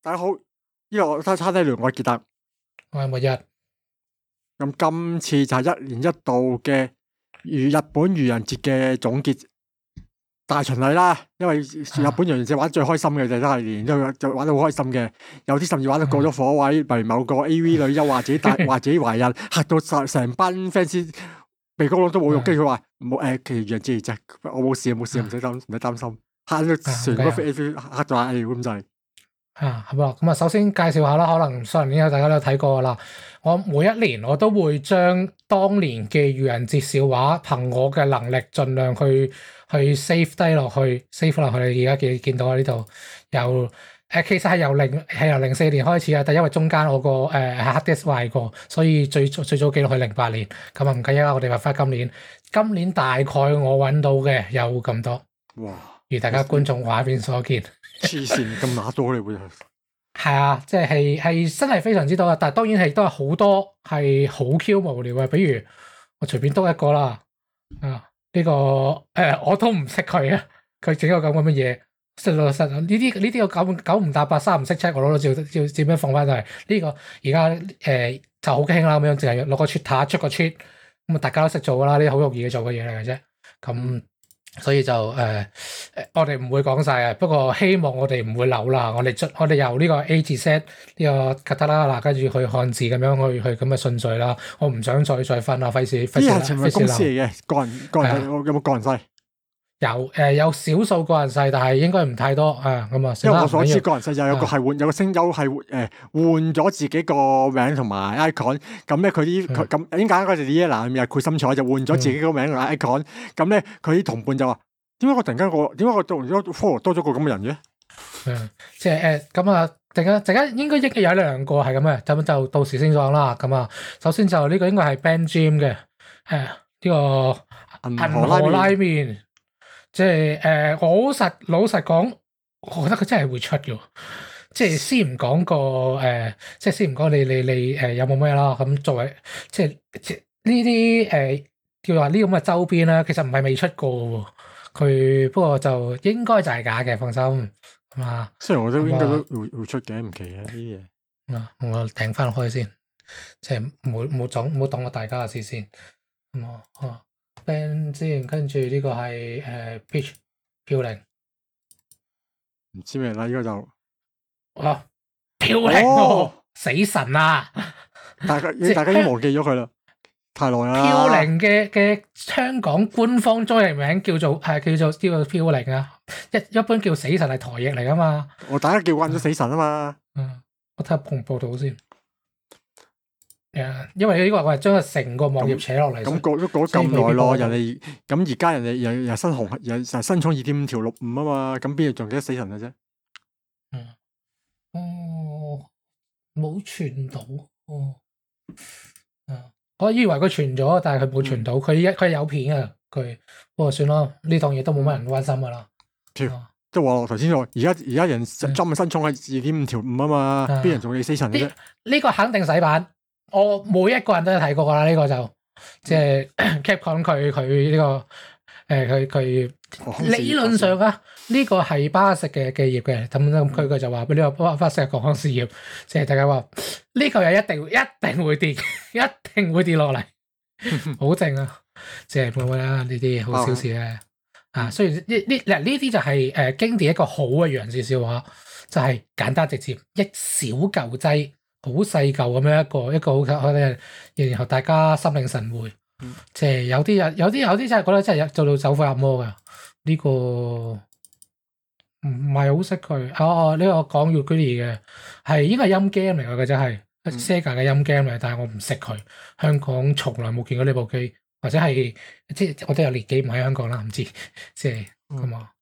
大家好，呢個餐廳聯我係傑特， 我係末日。 咁今次就係1年1度嘅日本愚人節嘅總結大巡禮啦。因為日本愚人節玩得最開心嘅就真係年年都玩得好開心嘅，有啲甚至玩到過咗火位，例如某個 AV 女優話自己話自己懷孕，嚇到成班 fans 鼻哥窿都冇用，跟住佢話冇其實愚人節啫，我冇事冇事，唔使擔心，嚇到全個 fans 嚇到嗌咁滯。 好啊，咁啊，首先介紹下啦，可能上年大家都有睇過噶啦。我每一年我都會將當年嘅愚人節笑話，憑我嘅能力盡量去 save 低落去 ，save 落去。你而家見到啊呢度由其實係由04年開始啊，但因為中間我個hard disk 壞過，所以最早記錄去08年。咁啊唔緊要啦，我哋話翻今年大概我揾到嘅有咁多。 哇！ 如大家觀眾畫面所見。 黐線咁乸多你會係啊，即係真係非常之多啊！但係當然係都係好多係好 Q 無聊嘅，比如我隨便篤一個啦，呢個我都唔識佢啊，佢整個咁嘅乜嘢，實呢啲我九唔搭八，三唔識七，我攞到照樣放翻嚟。呢個而家就好興啦，咁樣淨係攞個 Twitter 出個 tweet，咁啊大家都識做噶啦，呢啲好容易做嘅嘢嚟嘅啫，咁。所以就我哋唔會講晒啊，不過希望我哋唔會漏啦。我哋由呢個 A 字 set 呢個卡塔啦，跟住去漢字咁樣去咁嘅順序啦。我唔想再分啊，費事。呢係全部公司嚟嘅，個人有冇個人勢？ 有少數個人勢，但係應該唔太多啊。咁啊， 因為我所知個人勢就有個係換，有個聲優係換咗自己個名同埋 icon。咁咧佢啲咁點解嗰隻 Ella 入面佢心彩就換咗自己個名同 icon？咁咧佢啲同伴就話：點解我突然間多咗個咁嘅人嘅？ 即係咁啊！陣間應該有1-2個係咁嘅，咁就到時先講啦。咁啊，首先就呢個應該係 Ben Jim 嘅呢個銀河拉麵。即係我老實講，我覺得佢真係會出嘅。即係先唔講即係先唔講你有冇咩啦。咁作為即係呢啲叫話呢咁嘅周邊啦，其實唔係未出過喎。佢不過就應該就係假嘅，放心係嘛。 雖然我都應該都會出嘅，唔奇嘅呢啲嘢。 我訂翻開先，即係冇擋我大家嘅視線。咁Ben 先，跟住呢個係Peach 飄零， 唔知咩啦，呢個就飄零死神啊！ 大家已經忘記咗佢啦，太耐啦。 飄零嘅香港官方中譯名叫做飄零啊，一般叫死神係台譯嚟噶嘛。 大家叫慣咗死神啊嘛。 我睇下報道先。因為呢個我係將佢成個網頁扯落嚟， 咁過咗咁耐咯，人哋咁而家人哋又新紅又新衝2.5條65啊嘛，咁邊度仲記得死神嘅啫？ 冇傳到我以為佢傳咗，但係佢冇傳到，佢係有片啊，佢不過算啦，呢檔嘢都冇乜人關心噶啦。 即係話頭先話，而家人針嘅新衝係2.5條5啊嘛，邊人仲記死神嘅啫？呢個肯定洗版。我每一個人都有睇過噶啦，呢個就即係 Capcom 佢呢個佢理論上啊，呢個係巴士嘅企業嘅，咁佢就話呢個巴士嘅國康事業，即係大家話呢個又一定會跌，一定會跌落嚟，好正啊！即係冇乜啦，呢啲好小事咧。雖然呢啲就係經典一個好嘅愚人節笑話，就係簡單直接，一小嚿劑。好細嚿咁樣一個好然後大家心領神會，即係有啲真係覺得真係做到走火入魔噶。呢個唔係好識佢。呢個講 Yukuri 嘅係應該係音 game 嚟嘅，真係 Sega 嘅音 game 嚟，但係我唔識佢。香港從來冇見過呢部機，或者係即係我都有年紀唔喺香港啦，唔知即係咁啊。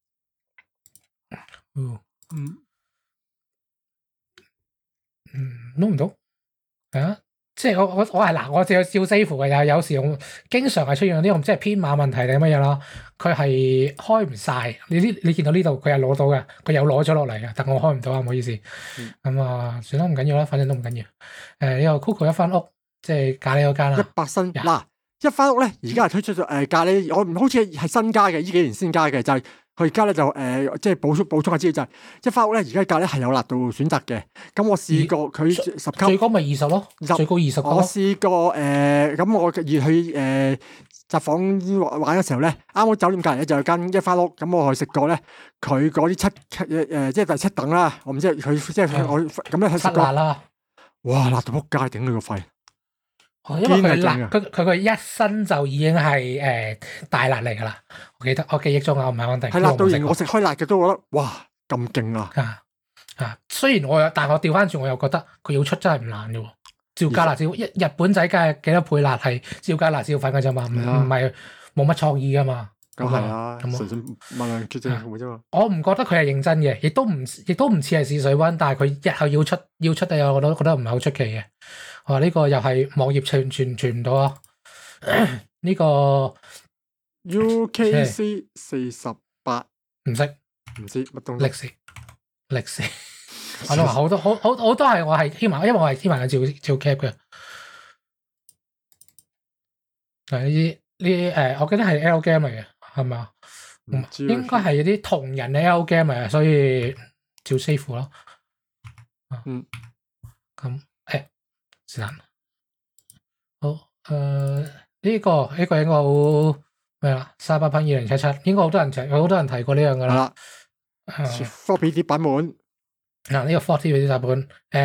攞唔到即係我係我只有照 save 嘅，有時我經常係出現呢個唔知係編碼問題定乜嘢啦，佢係開唔晒。你見到呢度佢係攞到嘅，佢有攞咗落嚟嘅，但我開唔到啊，唔好意思。咁算啦，唔緊要啦，反正都唔緊要。呢個 Coco 一間屋，即係咖喱嗰間啦。 100新一間屋咧，而家係推出咗咖喱，我唔好似係新加嘅，呢幾年先加嘅，就係佢而家咧就即係補充下資料就係，一間屋咧而家價咧係有辣度選擇嘅。咁我試過佢10級， 最高咪20咯，最高20個。 我試過咁我而去集房玩嘅時候咧，啱好酒店隔離咧就有間一花屋，咁我去食過咧，佢嗰啲即係第7等啦，我唔知佢即係我咁樣去食過。 辣啦！ 哇，辣到仆街，頂佢個肺！ 因為佢辣，佢個一身就已經係大辣嚟㗎啦。我記憶中我唔係肯定。 係辣到連我食開辣嘅都覺得哇咁勁啊！ 雖然但係我調翻轉我又覺得佢要出真係唔難嘅喎。照加辣椒，日本仔梗係幾多倍辣係照加辣椒粉嘅啫嘛，唔係冇乜創意噶嘛。 咁係啊，純粹問兩句啫嘛。 我唔覺得佢係認真嘅，亦都唔似係試水溫，但係佢日後要出嘅，我都覺得唔係好出奇嘅。我話呢個又係網頁傳唔到啊。呢個 UKC 48 唔識乜東西歷史。我都話好多係我係天文，因為我係天文嘅照 cap 嘅。呢啲我記得係 L game 嚟嘅，係咪啊？應該係啲同人嘅 L game 嚟嘅，所以照 save 咯。咁是但。好呢個應該好咩啦？Cyberpunk 2077應該好多人提過呢樣噶啦。 floppy 啲版本。 呢個 40 版本，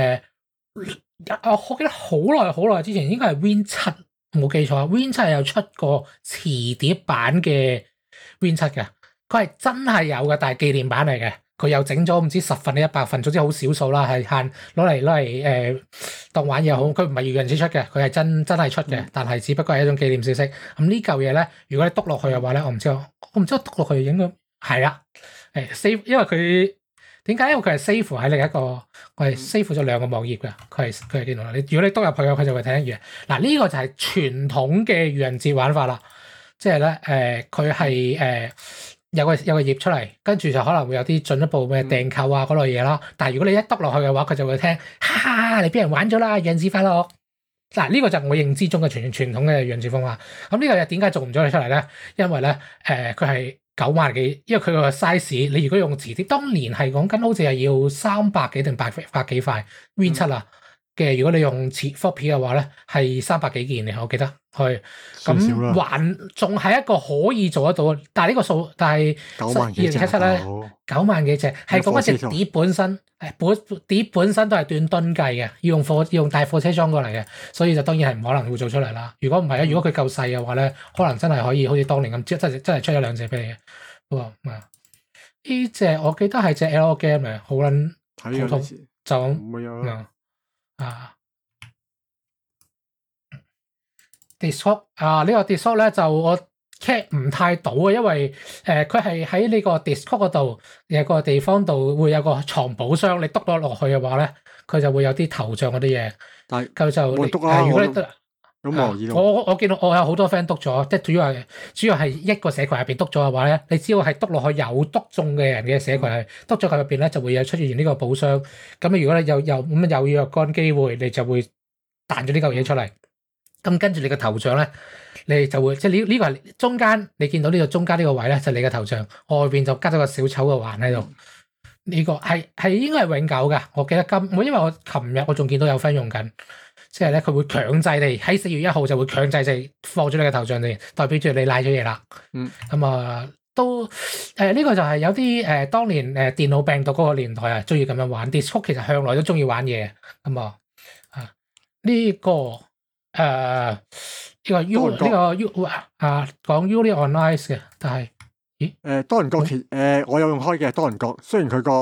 我記得好耐之前應該係 Win 7，冇記錯 Win 7係有出過磁碟版嘅 Win 7嘅，佢係真係有嘅，但係紀念版嚟嘅，佢又整咗唔知10份定100份，總之好少數啦，係限攞嚟當玩嘢好，佢唔係愚人節出嘅，佢係真係出嘅，但係只不過係一種紀念消息。咁呢嚿嘢咧，如果你篤落去嘅話咧，我唔知篤落去應該係啦，save， 因為佢。點解？因為佢係 save 喺另一個，我係 save 咗2個網頁嘅，佢係電腦啦。如果你督入去嘅，佢就會睇一樣。嗱，呢個就係傳統嘅愚人節玩法啦。即係咧，佢係有個頁出嚟，跟住就可能會有啲進一步嘅訂購啊嗰類嘢啦。但係如果你一督落去嘅話，佢就會聽，哈哈，你俾人玩咗啦，愚人節快樂。嗱，呢個就係我認知中嘅傳統嘅愚人節風啦。咁呢個嘢點解做唔咗你出嚟咧？因為咧，佢係9萬幾，因為佢個 size， 你如果用磁碟，當年係講緊好似係要300幾定800幾塊 Win 7啊嘅，如果你用磁 floppy 嘅話咧，係300幾件嘅，我記得係咁還仲係一個可以做得到，但係呢個數，但係2077咧9萬幾隻，係講一隻碟本身，碟本身都係斷噸計嘅，要用大貨車裝過嚟嘅，所以就當然係唔可能會做出嚟啦。如果唔係咧，如果佢夠細嘅話咧，可能真係可以好似當年咁，真係出1-2隻俾你嘅。不過呢隻我記得係隻 L game 嚟，好撚普通，就咁。Discord 呢個 Discord 咧就我 cap 唔太到啊，因為佢係喺呢個 Discord 嗰度有個地方度會有個藏寶箱，你篤咗落去嘅話咧，佢就會有啲頭像嗰啲嘢。但係佢就如果你得我見到我有好多 friend 篤咗，即係主要係一個社群入邊篤咗嘅話咧，你只要係篤落去有篤中嘅人嘅社群係篤咗佢入邊咧，就會有出現呢個寶箱。咁如果你有若干機會，你就會彈咗呢嚿嘢出嚟。咁跟住你個頭像咧，你就會即係呢個係中間，你見到呢個中間呢個位咧，就係你個頭像，外邊就加咗個小丑嘅環喺度。呢個係應該係永久㗎。我記得因為我琴日我仲見到有 friend 用緊，即係咧佢會強制地喺4月1號就會強制地放咗你個頭像嚟，代表住你賴咗嘢啦。咁都呢個就係有啲當年電腦病毒嗰個年代啊，中意咁樣玩。Discord 其實向來都中意玩嘢咁呢個。呢個 U 講 Uni Online 嘅，但係多人國我有用開嘅多人國，雖然佢個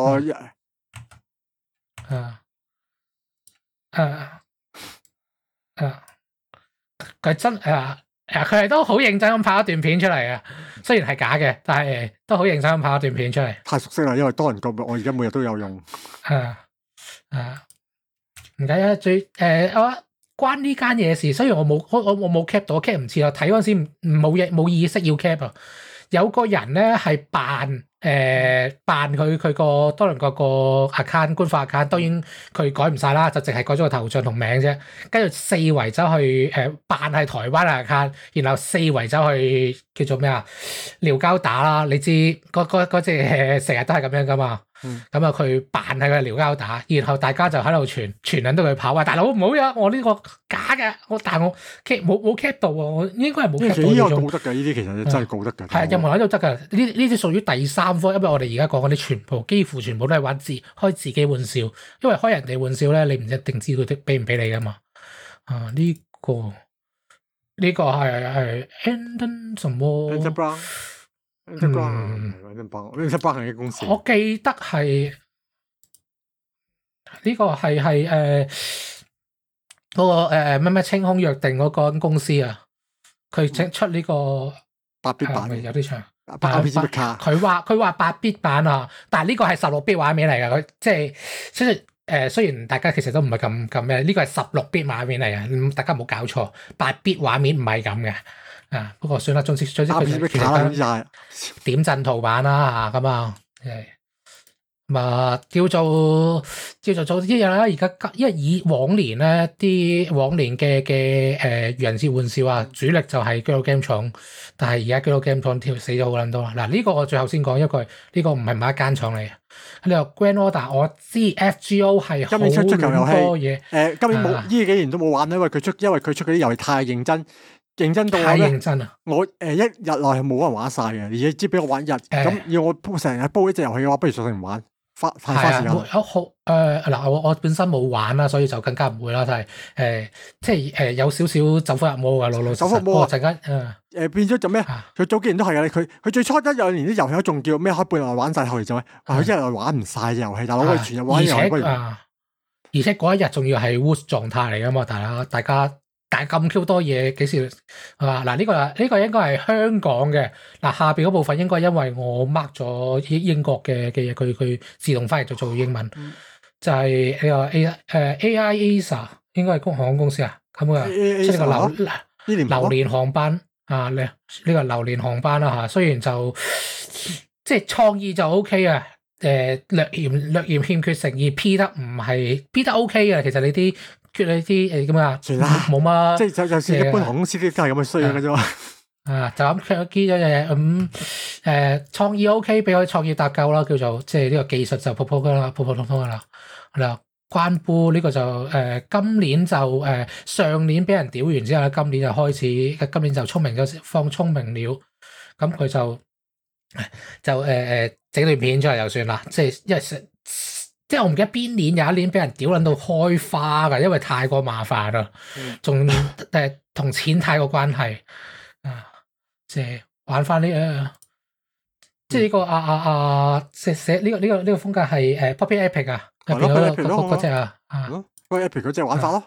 佢真佢係都好認真咁拍一段片出嚟嘅，雖然係假嘅，但係都好認真咁拍一段片出嚟。 太熟悉啦，因為多人國我而家每日都有用。 唔緊要，最關呢間嘢事，雖然我冇 cap 到， cap 唔切啦。睇嗰陣時冇意識要 cap 啊， 有個人咧係扮佢個多倫國個 account 官方 account，當然佢改唔晒啦，就淨係改咗個頭像同名啫。跟住四圍走去扮係台灣嘅 account，然後四圍走去叫做咩啊撩交打啦。你知嗰隻成日都係咁樣噶嘛？咁啊佢扮係佢撩交打，然後大家就喺度傳緊到佢跑啊！大佬唔好呀，我呢個假嘅，但我 cap 冇 cap 到啊！我應該係冇 cap 到。 呢個告得㗎，呢啲其實真係告得㗎。 係任何人都得㗎。呢啲屬於第三科，因為我哋而家講嗰啲幾乎全部都係開自己玩笑，因為開人哋玩笑咧，你唔一定知佢俾唔俾你㗎嘛。呢個係 Andon 什麼 Andon Brown 係嘅公司。 我記得係呢個係嗰個咩清空約定嗰間公司啊，佢出呢個 8 bit 版有啲長。佢話8 bit 版啊，但係呢個係16 bit 畫面嚟㗎，佢即係雖然大家其實都唔係咁咩，呢個係16 bit 畫面嚟嘅，大家唔好搞錯，8 bit 畫面唔係咁嘅。不過算啦，總之佢就點陣圖版啦嚇，咁啊，叫做做啲嘢啦。而家因為以往年咧嘅愚人節玩笑啊，主力就係 Girl Game 廠，但係而家 Girl Game 廠死咗好撚多啦。嗱，呢個我最後先講一句，呢個唔係某一間廠嚟嘅。你話 Grand Order， 我知 FGO 係好多嘢。 今年冇呢幾年都冇玩，因為佢出嗰啲遊戲太認真。認真到太認真啦！ 我一日內係冇可能玩晒嘅，而且只俾我玩一日。咁要我成日煲一隻遊戲嘅話，不如索性唔玩，花時間。 嗱，我本身冇玩啦，所以就更加唔會啦。但係即係有少少走火入魔嘅老實。走火入魔陣間變咗做咩？佢早幾年都係嘅，佢最初1-2年啲遊戲都仲叫咩開半日玩晒，後嚟就佢一日內玩唔晒隻遊戲，大佬可以全日玩遊戲。 而且嗰一日仲要係 Woods 狀態嚟噶嘛，大家。但係咁 Q 多嘢幾時係嘛？嗱，呢個應該係香港嘅。嗱，下邊嗰部分應該因為我 mark 咗英國嘅嘢，佢自動翻譯咗做英文，就係呢個AIASA 應該係航空公司啊，咁啊，即係個流年航班啊，呢個流年航班啦嚇。雖然就即係創意就 OK 啊，略嫌欠缺誠意，P 得 OK 嘅。其實你啲缺你啲咁啊，冇乜， 即係就算一般航空公司都係咁嘅衰嘅啫嘛。 就咁缺咗嘢咁創意 OK， 俾我創意搭夠啦，叫做即係呢個技術就普普通通噶啦。嗱，關杯呢個就今年就上年俾人屌完之後咧，今年就開始，今年就聰明咗，放聰明了，咁佢就整段片出嚟就算啦，即係因為即係我唔記得邊年有一年俾人屌撚到開花㗎，因為太過麻煩啦，仲同錢太過關係啊，即係玩翻呢即係呢個寫呢個風格係Poppy Epic 啊，入邊嗰隻啊 ，Poppy Epic 嗰隻玩法咯，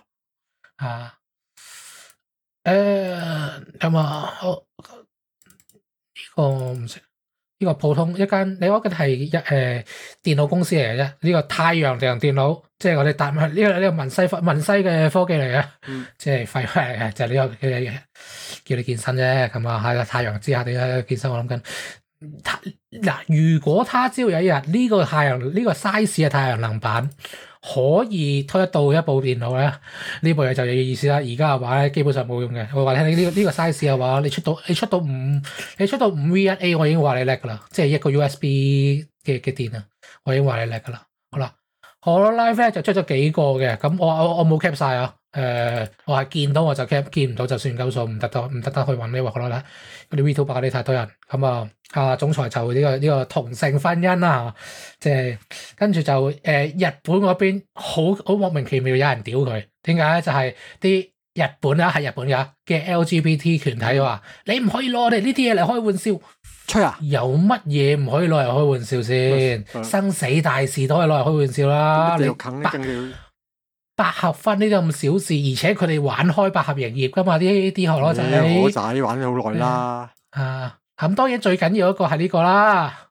咁啊，呢個唔識。呢個普通一間，你嗰間係電腦公司嚟嘅啫。呢個太陽電腦，即係我哋答呢個文西嘅科技嚟嘅，即係廢話嚟嘅，就係呢個嘅叫你健身啫。咁啊喺太陽之下你健身，我諗緊嗱，如果他朝有一日呢個 size 嘅太陽能板可以推得到一部電腦咧，呢部嘢就有意思啦。而家嘅話咧，基本上冇用嘅。我話你聽呢個 size 嘅話，你出到5 V1A， 我已經話你叻噶啦，即係一個 USB 嘅電啊，我已經話你叻噶啦。好啦，Hololive 咧就出咗幾個嘅，咁我冇 cap 晒啊。我係見到我就 cap， 見唔到就算夠數，唔得去揾呢個 Hololive。嗰啲 VTuber 嗰啲太多人，咁總裁就呢個同性婚姻啦，即係跟住就日本嗰邊好莫名其妙有人屌佢，點解咧？就係啲日本啊，係日本嘅 LGBT 團體話你唔可以攞我哋呢啲嘢嚟開玩笑， 吹啊！ 有乜嘢唔可以攞嚟開玩笑先？生死大事都可以攞嚟開玩笑啦！你百合婚呢啲咁小事，而且佢哋玩開百合營業噶嘛？啲學佬仔， 我仔玩咗好耐啦。 咁當然最緊要一個係呢個啦。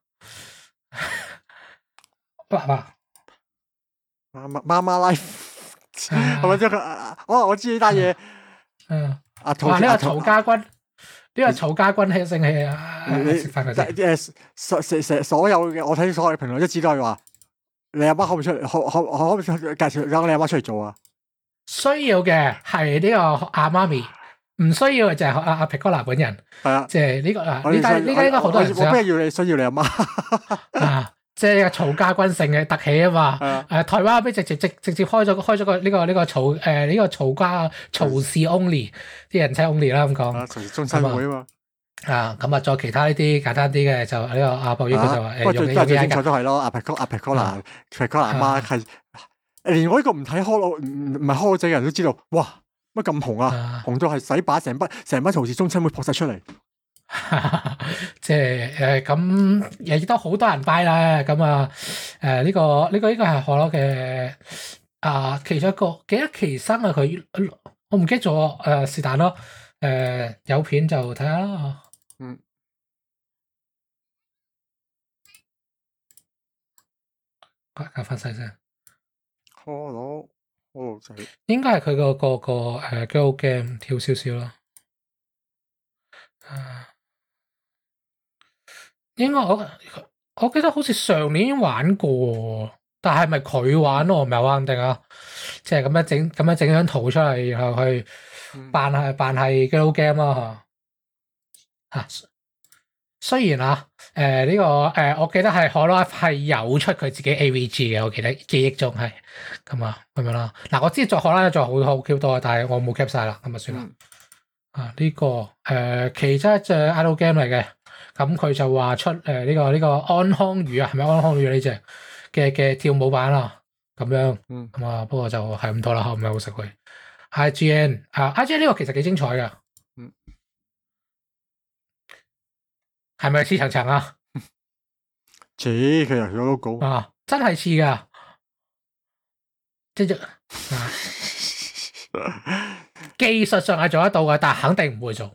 媽 life 係咪即係我知呢單嘢。 呢個陶家軍個曹家軍氣盛氣啊！食飯嗰啲所有嘅我睇所有嘅評論一致都係話，你阿媽可唔可以出嚟？可唔可以介紹你阿媽出嚟做啊？ 需要嘅係呢個阿媽咪，唔需要嘅就係阿皮哥拿本人。係啊，即係呢個啊，呢家應該好多人想。我咩要你需要你阿媽啊？即係曹家軍性嘅特起啊嘛。台灣俾直接開咗個呢個曹家曹氏 only 啲人稱 only 啦咁講。曹氏中心會啊嘛。咁啊，再其他呢啲簡單啲嘅就呢個阿博宇佢就話不過最精彩都係咯，阿皮哥拿阿媽係。連我呢個唔睇開咯，唔係開仔嘅人都知道，哇乜咁紅啊！紅到係洗把成班曹氏宗親會撲晒出嚟， 即係咁亦都好多人拜啦。咁啊呢個係何羅嘅其中一個幾多期生啊？佢我唔記得咗是但咯。有片就睇下啦。搞翻細聲。 Hello，仔， 應該係佢個 Go Game 跳少少啦。應該我記得好似上年玩過，但係咪佢玩咯？我唔係好肯定啊。即係咁樣整張圖出嚟，然後去扮係 Go Game 啦嚇。雖然呢個我記得係可樂係有出佢自己 AVG 嘅，我記得記憶中係咁樣啦。嗱，我知做可樂做好 Q 多，但係我冇 cap 晒啦，咁就算啦。呢個其中一隻 idle game 嚟嘅，咁佢就話出呢個安康魚啊，係咪安康魚呢隻嘅跳舞版啊？咁樣咁不過就係咁多啦，唔係好識佢。IGN 呢個其實幾精彩㗎。係咪似層層啊？ 似佢又有 logo 真係似噶，即係技術上係做得到嘅，但係肯定唔會做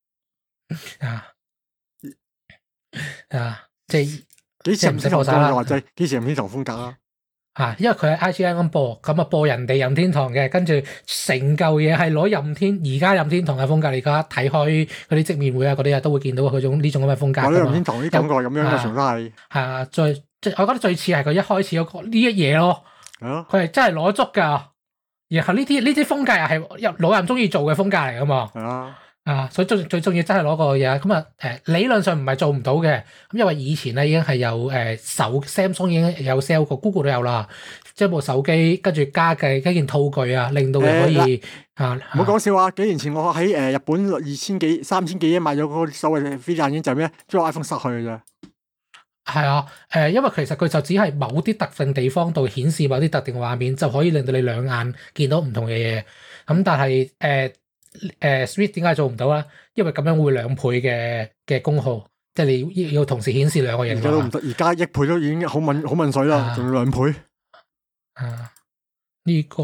即係幾時唔識同風格或者幾時唔識同風格啦？ 因為佢喺 IGN 咁播，咁啊播人哋任天堂嘅，跟住成嚿嘢係攞而家任天堂嘅風格。你而家睇開嗰啲直面會啊嗰啲啊，都會見到佢呢種咁嘅風格。 任天堂啲感覺咁樣嘅，全都係我覺得最似係佢一開始嗰個呢一嘢咯。佢係真係攞足噶，然後呢啲風格又係老人中意做嘅風格嚟噶嘛。所以最重要真係攞個嘢咁理論上唔係做唔到嘅。咁因為以前咧已經係有Samsung 已經有 sell 過 Google 都有啦，即係部手機跟住加計一件套具啊，令到佢可以唔好講笑啊！幾年前我喺日本3,000幾買咗嗰個所謂嘅 3D 眼鏡，就係咩？將 iPhone 塞去嘅啫。 係因為其實佢就只係某啲特定地方度顯示某啲特定嘅畫面，就可以令到你兩眼見到唔同嘅嘢。咁但係Switch 點解做唔到咧？因為咁樣會2倍嘅功耗，即係你要同時顯示2個人。 而家都唔得，而家1倍都已經好問水啦，仲要2倍。 呢個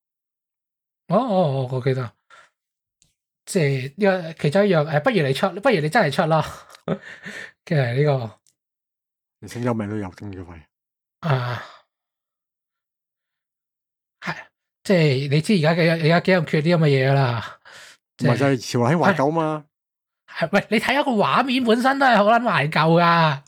我記得，即係呢個其中一樣不如你真係出啦。嘅呢個連聲優名都有，仲要費。 係即係你知而家幾咁缺啲咁嘅嘢啦。 唔係就係潮興懷舊嘛？ 喂，你睇下個畫面本身都係好撚懷舊噶，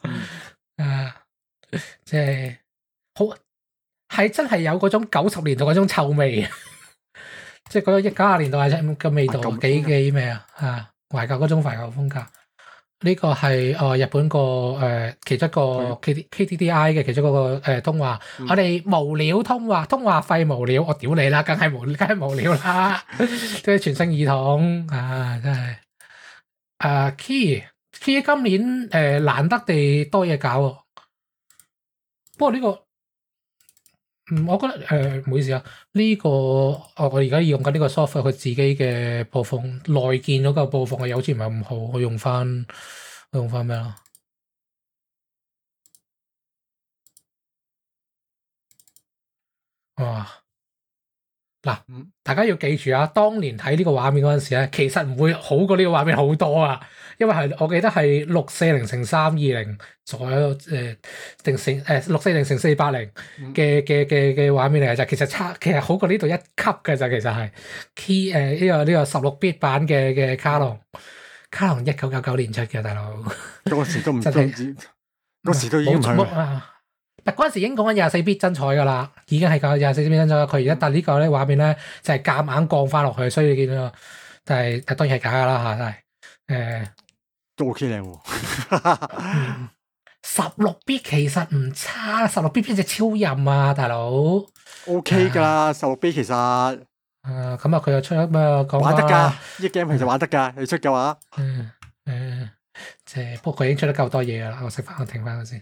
即係好係真係有嗰種90年代嗰種臭味，即係嗰種90年代嘅味道，幾咩啊？懷舊嗰種懷舊風格。呢個係日本個其中一個 KDDI 嘅其中一個通話，我哋無料通話費無料，我屌你啦，梗係無料啦，即係全聲耳筒真係Key 今年難得地多嘢搞喎，不過呢個我覺得唔好意思啊，呢個我而家用緊呢個 software 佢自己嘅播放內建嗰個播放嘅，好似唔係咁好，我用翻咩咯？哇！嗱，大家要記住啊，當年睇呢個畫面嗰陣時咧，其實唔會好過呢個畫面好多啊，因為我記得係640×320左右定640×480嘅畫面嚟嘅，就其實好過呢度一級嘅就其實係 key 呢個16bit 版嘅卡龍， 卡龍1999年出嘅大佬， 嗰時都唔真係知，嗰時都已經唔係。 啊！但嗰陣時已經講緊24bit 真彩噶啦，已經係講24bit 真彩。佢而家但呢個咧畫面咧就係夾硬降翻落去，所以你見到，但係當然係假噶啦嚇，真係都 OK 靚喎。 16bit 其實唔差，16bit 邊隻超任啊，大佬 OK 㗎啦，16bit其實咁啊，佢又出咗咩講玩得㗎，呢 game 其實玩得㗎，你出嘅話。 即係不過佢已經出得夠多嘢啦，我停翻佢先。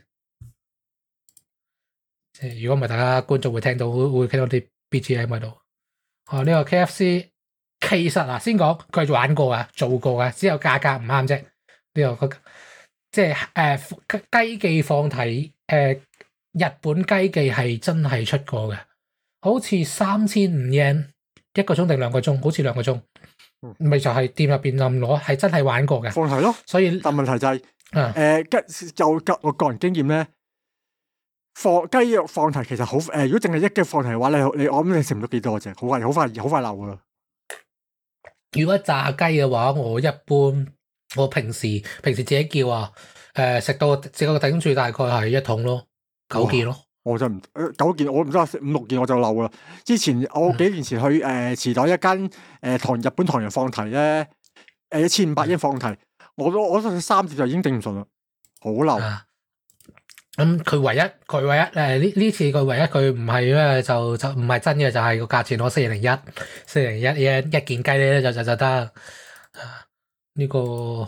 即係如果唔係，大家觀眾會聽到啲 BGM 喺度。呢個 KFC 其實啊，先講佢係玩過啊，做過嘅，只有價格唔啱啫。呢個即係雞記放題日本雞記係真係出過嘅，好似3500 yen 1個鐘定2個鐘，好似2個鐘。咪就係店入邊咁攞，係真係玩過嘅放題咯。 所以但問題就係就我個人經驗咧，雞肉放題其實好如果淨係一雞放題嘅話，你我諗你食唔到幾多隻，好快漏噶啦。 如果炸雞嘅話，我平時自己叫啊，食到頂住大概係1桶咯，9件咯。 我就唔9件，我唔知話食5、6件我就漏啦。之前我幾年前去池袋一間日本唐人放題咧，1500 yen放題，我3碟就已經頂唔順啦，好漏。 咁佢唯一呢次佢唯一佢唔係咧就唔係真嘅，就係個價錢攞401 yen 一件雞咧就得。呢個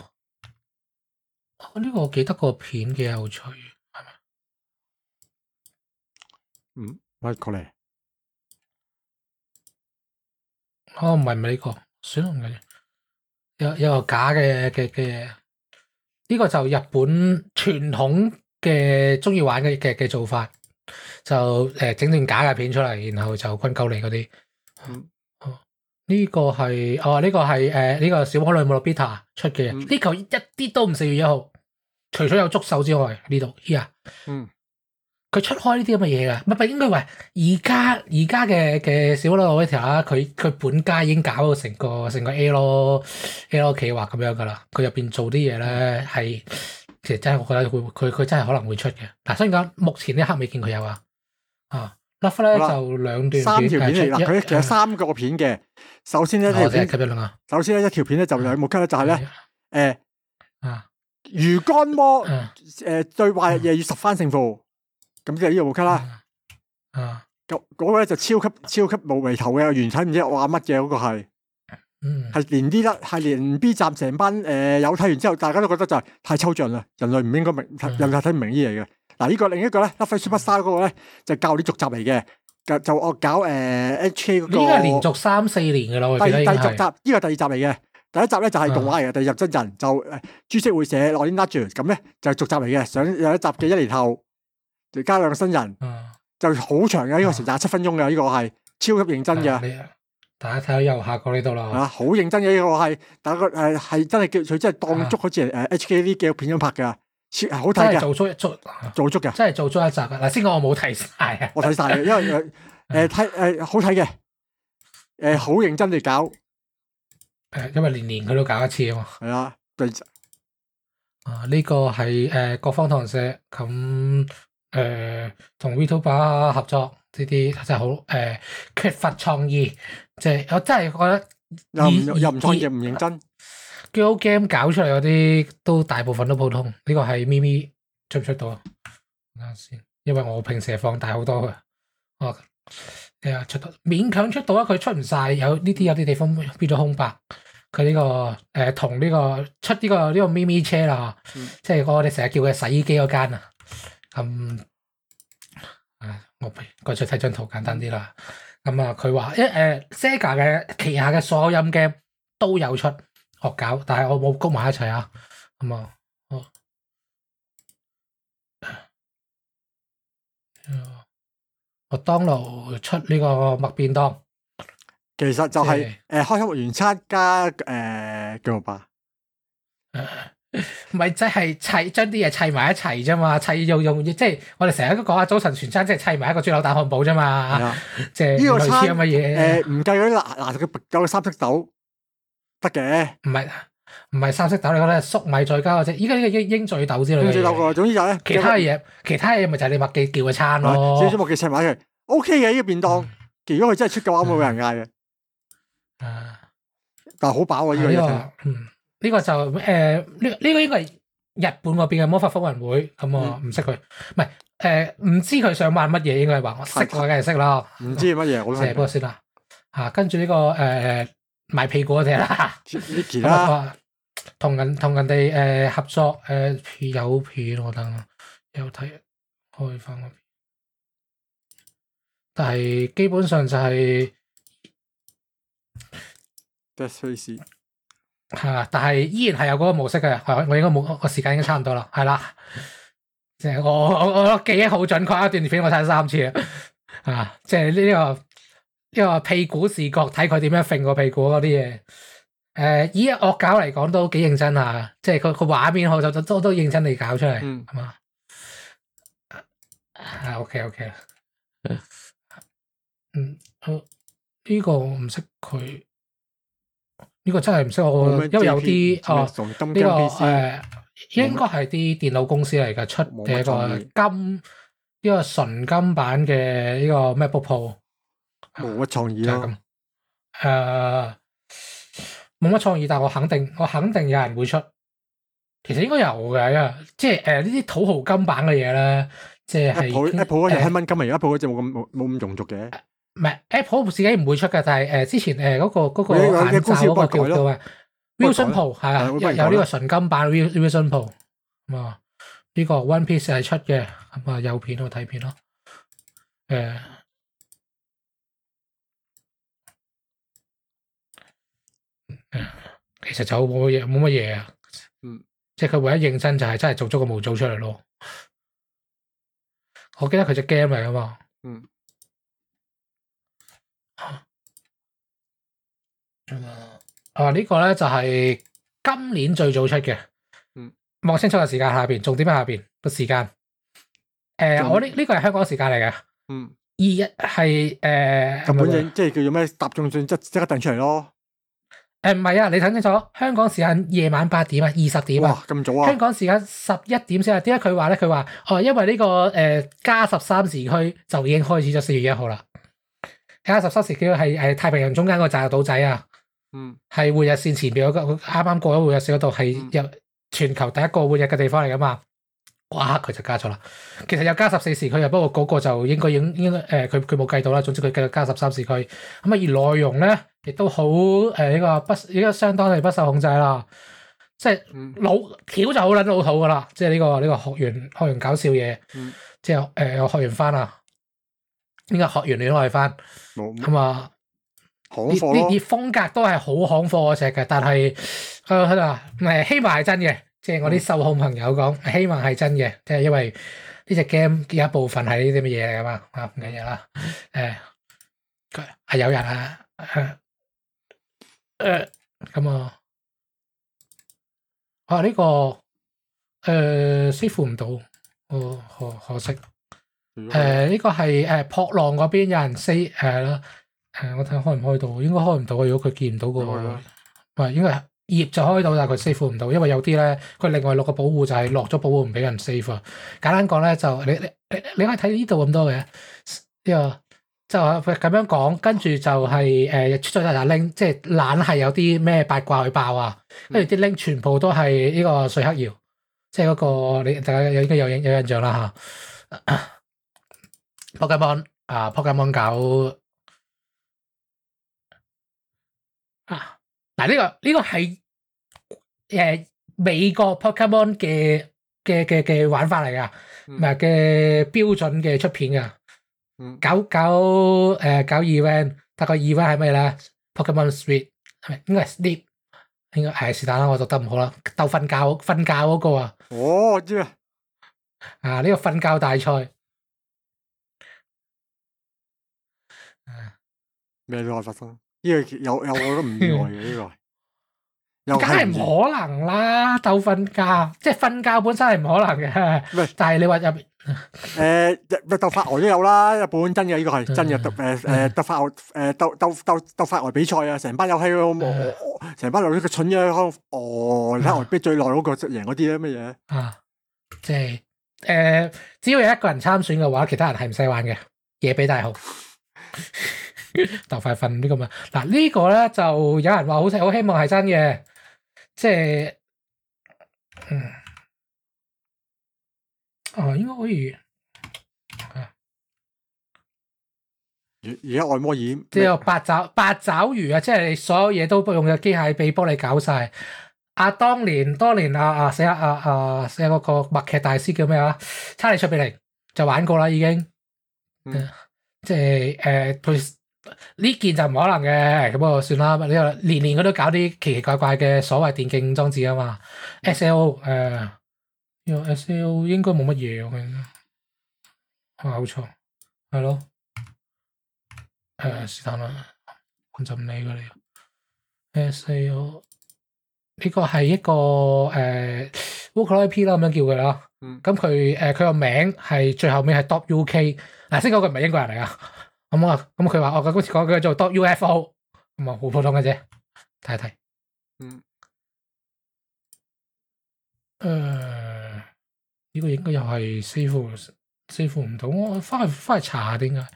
我記得個片幾有趣。 喂，過嚟。 唔係呢個，算啦唔緊要。有個假嘅，呢個就日本傳統嘅中意玩嘅做法，就整段假嘅片出嚟，然後就軍鳩你嗰啲。呢個係呢個小魔女姆洛比塔出嘅，呢球一啲都唔4月1號，除咗有觸手之外，呢度佢出開呢啲咁嘅嘢噶，應該話而家嘅小魔女姆洛比塔啦，佢本家已經搞到成個 L 企劃咁樣噶啦，佢入邊做啲嘢咧係其實真係我覺得佢真係可能會出嘅。嗱，所以講目前呢刻未見佢有啊。Love 咧就2段片 ，3條片嚟啦，佢其實3個片嘅。首先咧一條片，一條片咧就有冇卡咧，就係咧魚乾魔對壞夜與10番勝負，咁就呢個冇卡啦。嗰個咧就超級無厘頭嘅，原睇唔知話乜嘅嗰個係，係連 B 站成班有睇完之後，大家都覺得就係太抽象啦，人類唔應該明，人類睇唔明呢嘢嘅。嗱，呢個另一個咧，Love Live Superstar 嗰個咧就舊年續集嚟嘅，就我搞HK 嗰個。呢個係連續3-4年嘅咯，第續集，呢個第2集嚟嘅。第1集咧就係動畫嚟嘅，第2集真人就株式會社內啲 Nudge 咁咧就係續集嚟嘅，上有1集嘅1年後就加2個新人，就好長嘅，呢個成27分鐘嘅，呢個係超級認真嘅。 大家睇到右下角呢度啦， 好認真嘅呢個係，大家係真係叫佢真係當足好似HK 啲紀錄片咁拍嘅。好睇嘅，做足嘅， 真係做足一集嘅。嗱，先講我冇睇晒啊， 我睇晒嘅，因為好睇嘅，好認真地搞， 因為年佢都搞一次啊嘛。 係啊， 呢個係國方唐社咁同 Vtuber 合作呢啲真係好缺乏創意，即係我真係覺得又唔創意唔認真。 game 搞出嚟嗰啲都大部分都普通，呢個係咪咪出唔出到啊？睇下先，因為我平時係放大好多嘅，出到勉強出到啊，佢出唔晒，有啲地方變咗空白。佢呢個同呢個出呢個咪咪車啦，即係我哋成日叫嘅洗衣機嗰間啊。我再睇張圖簡單啲啦。佢話Sega 嘅旗下嘅所有 game 都有出。惡搞，但係我冇谷埋一齊啊，我當勞出呢個麥便當， 其實就係開心樂園餐加巨無霸， 唔係即係砌將啲嘢砌埋一齊啫嘛，砌用即係我哋成日都講下早晨全餐即係砌埋一個豬柳蛋漢堡啫嘛，即係呢個餐乜嘢？ 唔計嗰啲辣嘅三色豆得嘅， 唔係唔係三色豆，你覺得係粟米再加嗰隻，依家呢個鷹嘴豆之類嘅嘢。 鷹嘴豆個，總之就咧， 其他嘢咪就係你麥記叫嘅餐咯。 少少麥記食埋佢 ，OK 嘅呢個便當。如果佢真係出嘅話，冇人嗌嘅。但係好飽喎呢個嘢。 呢個就呢個應該係日本嗰邊嘅魔法風雲會，咁我唔識佢，唔係唔知佢想玩乜嘢，應該係話我識我梗係識啦。唔知乜嘢，我寫波先啦。跟住呢個賣屁股嗰隻啦 ，Niki 啦， 同人哋合作有片我等有睇開翻個片，但係基本上就係 Death 但係依然係有嗰個模式嘅，我應該冇個時間應該差唔多啦，係啦，即係我記憶好準確，一段片我睇咗3次啊，即係呢個屁股視覺，睇佢點樣揈個屁股嗰啲嘢，以惡搞嚟講都幾認真啊，即係個畫面好就都認真地搞出嚟，係嘛？OK，呢個我唔識佢。呢個真係唔識我，因為有啲呢個應該係啲電腦公司嚟嘅出嘅一個呢個純金版嘅呢個 MacBook Pro， 冇乜創意咯。 冇乜創意，但係我肯定有人會出。其實應該有嘅，即係呢啲土豪金版嘅嘢咧，即係 Apple 嗰隻香蚊金啊，而家 Apple 嗰隻冇咁庸俗嘅。唔係 Apple 自己唔會出嘅，但係之前嗰個眼罩嗰個叫咩 Vision Pro 係啊，有呢個純金版 Vision Pro 啊，呢個 One Piece 係出嘅，咁啊有片我睇片咯，其實就冇乜嘢啊，即係佢唯一認真就係真係做咗個模組出嚟咯，我記得佢隻 game 嚟噶嘛。呢個咧就係今年最早出嘅，望清楚個時間下邊，重點喺下邊個時間。我呢個係香港時間嚟嘅，21係日本影，即係叫做咩？搭中信即刻掟出嚟咯。 唔係啊，你睇清楚，香港時間夜晚8點啊，20點啊， 咁早啊？ 香港時間11點先啊。點解佢話咧？佢話因為呢個加13時區就已經開始咗4月1號啦。加13時區係太平洋中間個炸島仔啊。係換日線前邊嗰個，啱啱過咗換日線嗰度，係有全球第一個換日嘅地方嚟噶嘛？哇！佢就加咗啦。其實有加14時區啊，不過嗰個就應該佢冇計到啦。總之佢繼續加13時區。咁而內容咧亦都好呢個相當係不受控制啦。即係橋就好撚老土噶啦。即係呢個學員搞笑嘢。即係我學完翻啊，呢個學完戀愛翻咁啊。啲風格都係好行貨嗰隻嘅，但係希望係真嘅，即係我啲受控朋友講，希望係真嘅，即係因為呢隻 game 有一部分係呢啲咁嘅嘢嚟噶嘛，唔緊要啦，係有人咁呢個save 唔到，可惜，呢個係撲浪嗰邊有人 save 啦。我睇開唔開到，應該開唔到。如果佢見唔到個，應該頁就開到，但係佢 save 唔到，因為有啲咧，佢另外落個保護就係落咗保護唔俾人 save 啊。簡單講咧，就你可以睇呢度咁多嘅，呢個就咁樣講，跟住就係出咗一紮 link，即係懶係有啲咩八卦去爆啊，跟住啲 link 全部都係呢個水黑瑤，即係嗰個你大家應該有印象啦嚇。Pokemon 搞。嗱，呢個係美國 Pokemon 嘅玩法嚟噶，唔係嘅標準嘅出片噶。搞 event，但個 event 係咩咧 ？Pokemon Sleep 係咪？應該係 Sleep，應該係是但啦，我讀得唔好啦。鬥瞓覺嗰個啊。 我知啊。 呢個瞓覺大賽。 咩都可以發生。呢個有我都唔意外嘅呢個， 又梗係唔係唔可能啦，鬥瞓覺，即係瞓覺本身係唔可能嘅。 喂但係你話入鬥法外都有啦，日本真嘅呢個係真嘅，鬥法外鬥法外比賽啊，成班友喺成班友呢個蠢嘅，睇下外逼最耐嗰個贏嗰啲咧乜嘢啊，即係只要有一個人參選嘅話，其他人係唔使玩嘅，野比大號。鬥快瞓呢個嘛，嗱呢個咧就有人話好希望係真嘅，即係應該可以。 而家按摩椅即係八爪魚啊，即係你所有嘢都用嘅機械臂幫你搞晒。當年寫嗰個默劇大師叫咩啊？查理卓別靈就玩過啦，已經。即係佢呢件就唔可能嘅，咁我算啦。呢個年佢都搞啲奇奇怪怪嘅所謂電競裝置啊嘛。SLO 呢個 SLO 應該冇乜嘢我覺得。冇錯，係咯。是但啦，我就唔理佢哋。SAO 呢個係一個Vocaloid IP 啦，咁樣叫佢啦。咁佢個名係最後尾係 .UK。嗱，識嗰個唔係英國人嚟噶。咁佢話佢嗰次講佢做 .UFO， 咁啊好普通嘅啫。睇一睇。呢個應該又係 save 唔到，我翻去查下點解。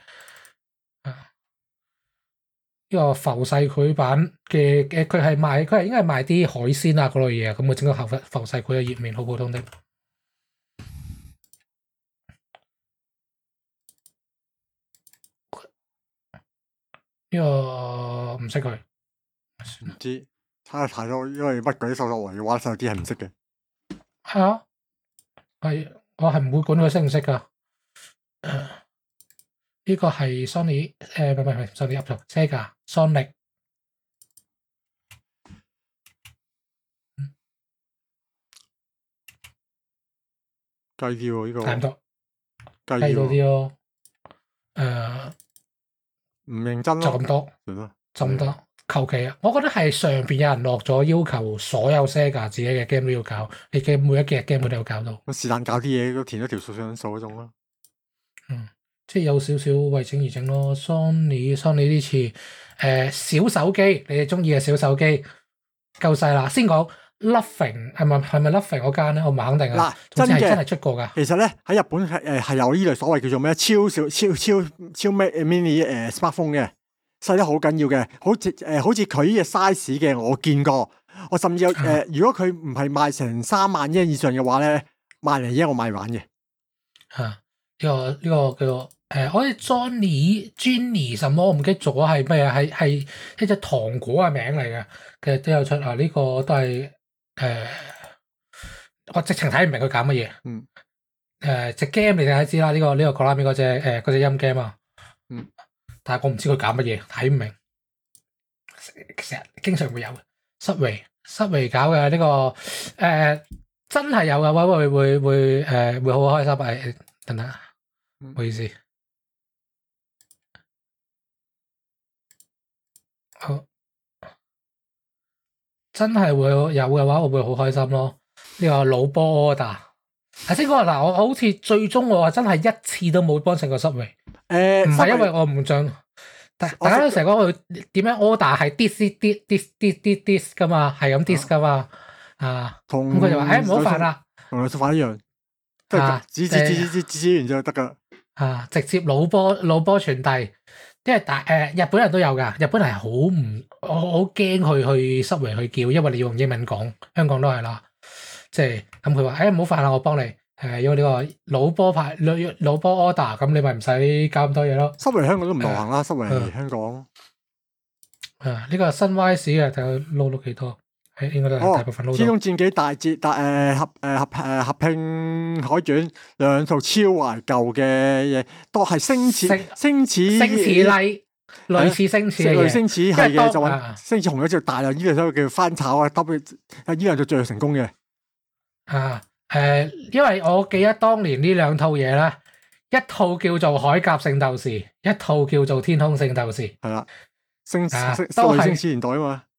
呢個浮世繪版嘅佢係應該係賣啲海鮮啊嗰類嘢，咁我整個浮世繪嘅頁面好普通的。呢個唔識佢， 唔知睇太多，因為乜鬼手作為嘅話，有啲係唔識嘅。 係啊，我係唔會管佢識唔識噶。呢個係 Sony， 唔係 Sony 入咗 Sega Sonic。 低啲喎呢個。 睇唔到。 低到啲咯。 唔認真咯。 就咁多。就咁多。求其啊！我覺得係上邊有人落咗要求，所有 Sega 自己嘅 game 都要搞，你嘅每一隻 game 都有搞到。 咁是但搞啲嘢都填咗條數上數嗰種咯。 即係有少少為整而整咯。Sony 呢次小手機，你哋中意嘅小手機夠細啦。先講 Loving 係咪 Loving 嗰間咧？我唔係肯定啊。 嗱，真係出過㗎。 其實咧喺日本係有呢類所謂叫做咩超 mini smartphone 嘅，細得好緊要嘅，好似佢嘅 size 嘅我見過。我甚至有如果佢唔係賣成3萬yen以上嘅話咧，1萬零yen我買玩嘅。 呢個叫我哋 Jenny 什麼我唔記得咗係咩啊？係一隻糖果嘅名嚟嘅，其實都有出啊。呢個都係我直情睇唔明佢搞乜嘢。隻 game 你哋都知啦，呢個講拉面嗰隻音 game 啊。但係我唔知佢搞乜嘢，睇唔明。成日經常會有Subway搞嘅呢個真係有嘅，會好開心。等等，唔好意思。好，真係會有嘅話，我會好開心咯。呢個老波 order，頭先講嗱，我好似最終我真係一次都冇幫襯過 Subway。唔係因為我唔想，大家都成日講佢點樣 order 係 dis 噶嘛，係咁 dis 噶嘛。咁佢就話唔好煩啦， 同兩餸飯一樣，即係指完就得噶。 直接老波傳遞。因為日本人都有㗎，日本人係好驚去 Subway 去叫，因為你要用英文講，香港都係啦。即係咁佢話唔好煩啦，我幫你用呢個老波 order， 咁你咪唔使搞咁多嘢咯。 Subway 香港都唔流行啦，Subway 香港。 呢個新 Y 市嘅就撈幾多？應該都係大部分撈到。 天空戰記大捷合拼海傳兩套超懷舊嘅嘢，都係星矢類似星矢嘅嘢。星矢係嘅，就話星矢紅咗之後，大量呢個所謂叫翻炒啊，呢樣就最成功嘅。 因為我記得當年呢兩套嘢咧，一套叫做海甲聖鬥士，一套叫做天空聖鬥士。 係啦，都係星矢年代啊嘛。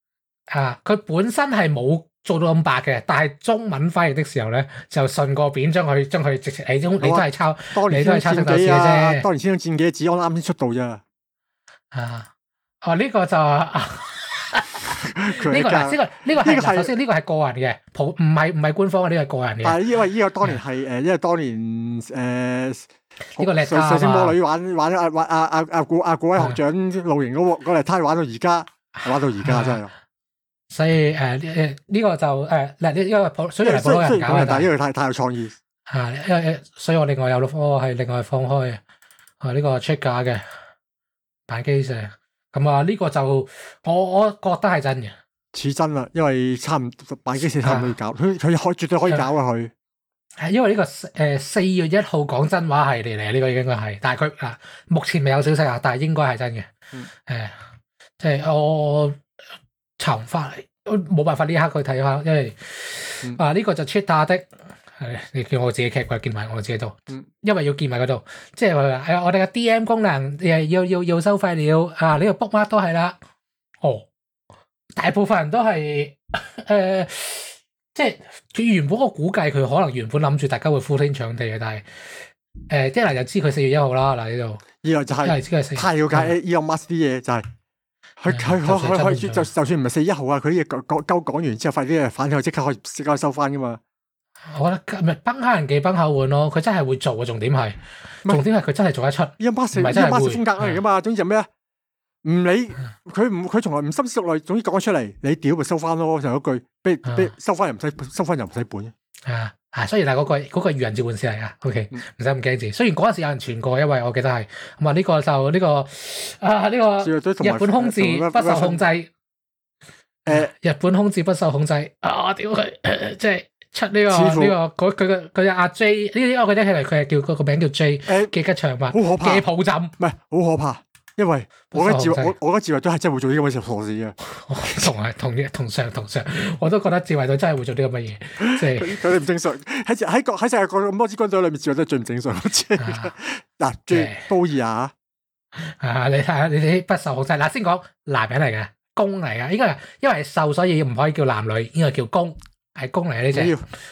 佢本身係冇做到咁白嘅，但係中文翻譯的時候咧，就順過扁將佢直情，你都係抄，你都係抄聖鬥士嘅啫。 當年先戰記，子安啱先出道咋。 呢個就呢個係首先呢個係個人嘅，唔係官方嘅，呢個係個人嘅。 但係因為呢個當年係因為當年呢個叻他水星魔女玩阿古威學長露營嗰叻他玩到而家，真係。 所以呢個就呢個雖然係普通人搞嘅， 但係呢個太有創意。 因為所以我另外有係另外放開呢個出架嘅板機射。咁呢個就我覺得係真嘅， 似真啦，因為差唔多板機射差唔多要搞，佢絕對可以搞啊佢。 係因為呢個4月1號講真話系列嚟，呢個應該係，但係佢目前未有消息啊，但係應該係真嘅。即係我查唔翻嚟，冇辦法呢刻去睇下，因為呢個就 Twitter 的。你叫我自己 cap 佢建埋我自己度，因為要建埋嗰度，即係話我哋嘅 DM 功能要收費了呢個 bookmark 都係啦。大部分人都係即係佢原本我估計佢可能原本諗住大家會呼天搶地嘅，但係一嚟就知佢4月1號啦嗱呢度， 二來就係太了解 Elon Musk 啲嘢就係佢就算唔係4月1號啊，佢啲嘢講完之後，快啲反佢即刻收翻噶嘛。 我覺得唔係崩口人忌崩口碗咯，佢真係會做嘅，重點係佢真係做得出。 Elon Musk風格嚟噶嘛，總之就咩啊？唔理佢從來唔深思熟慮，總之講咗出嚟，你屌咪收翻咯，就嗰句，俾收翻又唔使本。 所以但係嗰個愚人召喚師嚟噶 ，OK，唔使咁驚字。雖然嗰陣時有人傳過，因為我記得係咁啊，呢個就呢個日本空字不受控制。日本空字不受控制屌佢，即係。出呢個佢嘅阿 J 呢啲，我記得係佢係叫個名叫 J 嘅吉祥物，好可怕嘅抱枕，唔係好可怕，因為我覺得自衛隊係真係會做呢咁嘅傻事嘅，同上，我都覺得自衛隊真係會做啲咁嘅嘢，即係佢哋唔正常，喺世界咁多支軍隊裏面，自衛隊最唔正常，嗱，最布爾啊， 你睇下你啲不受控制，嗱先講男人嚟嘅，公嚟嘅，應該係因為瘦所以唔可以叫男女，應該叫公。係公嚟呢隻，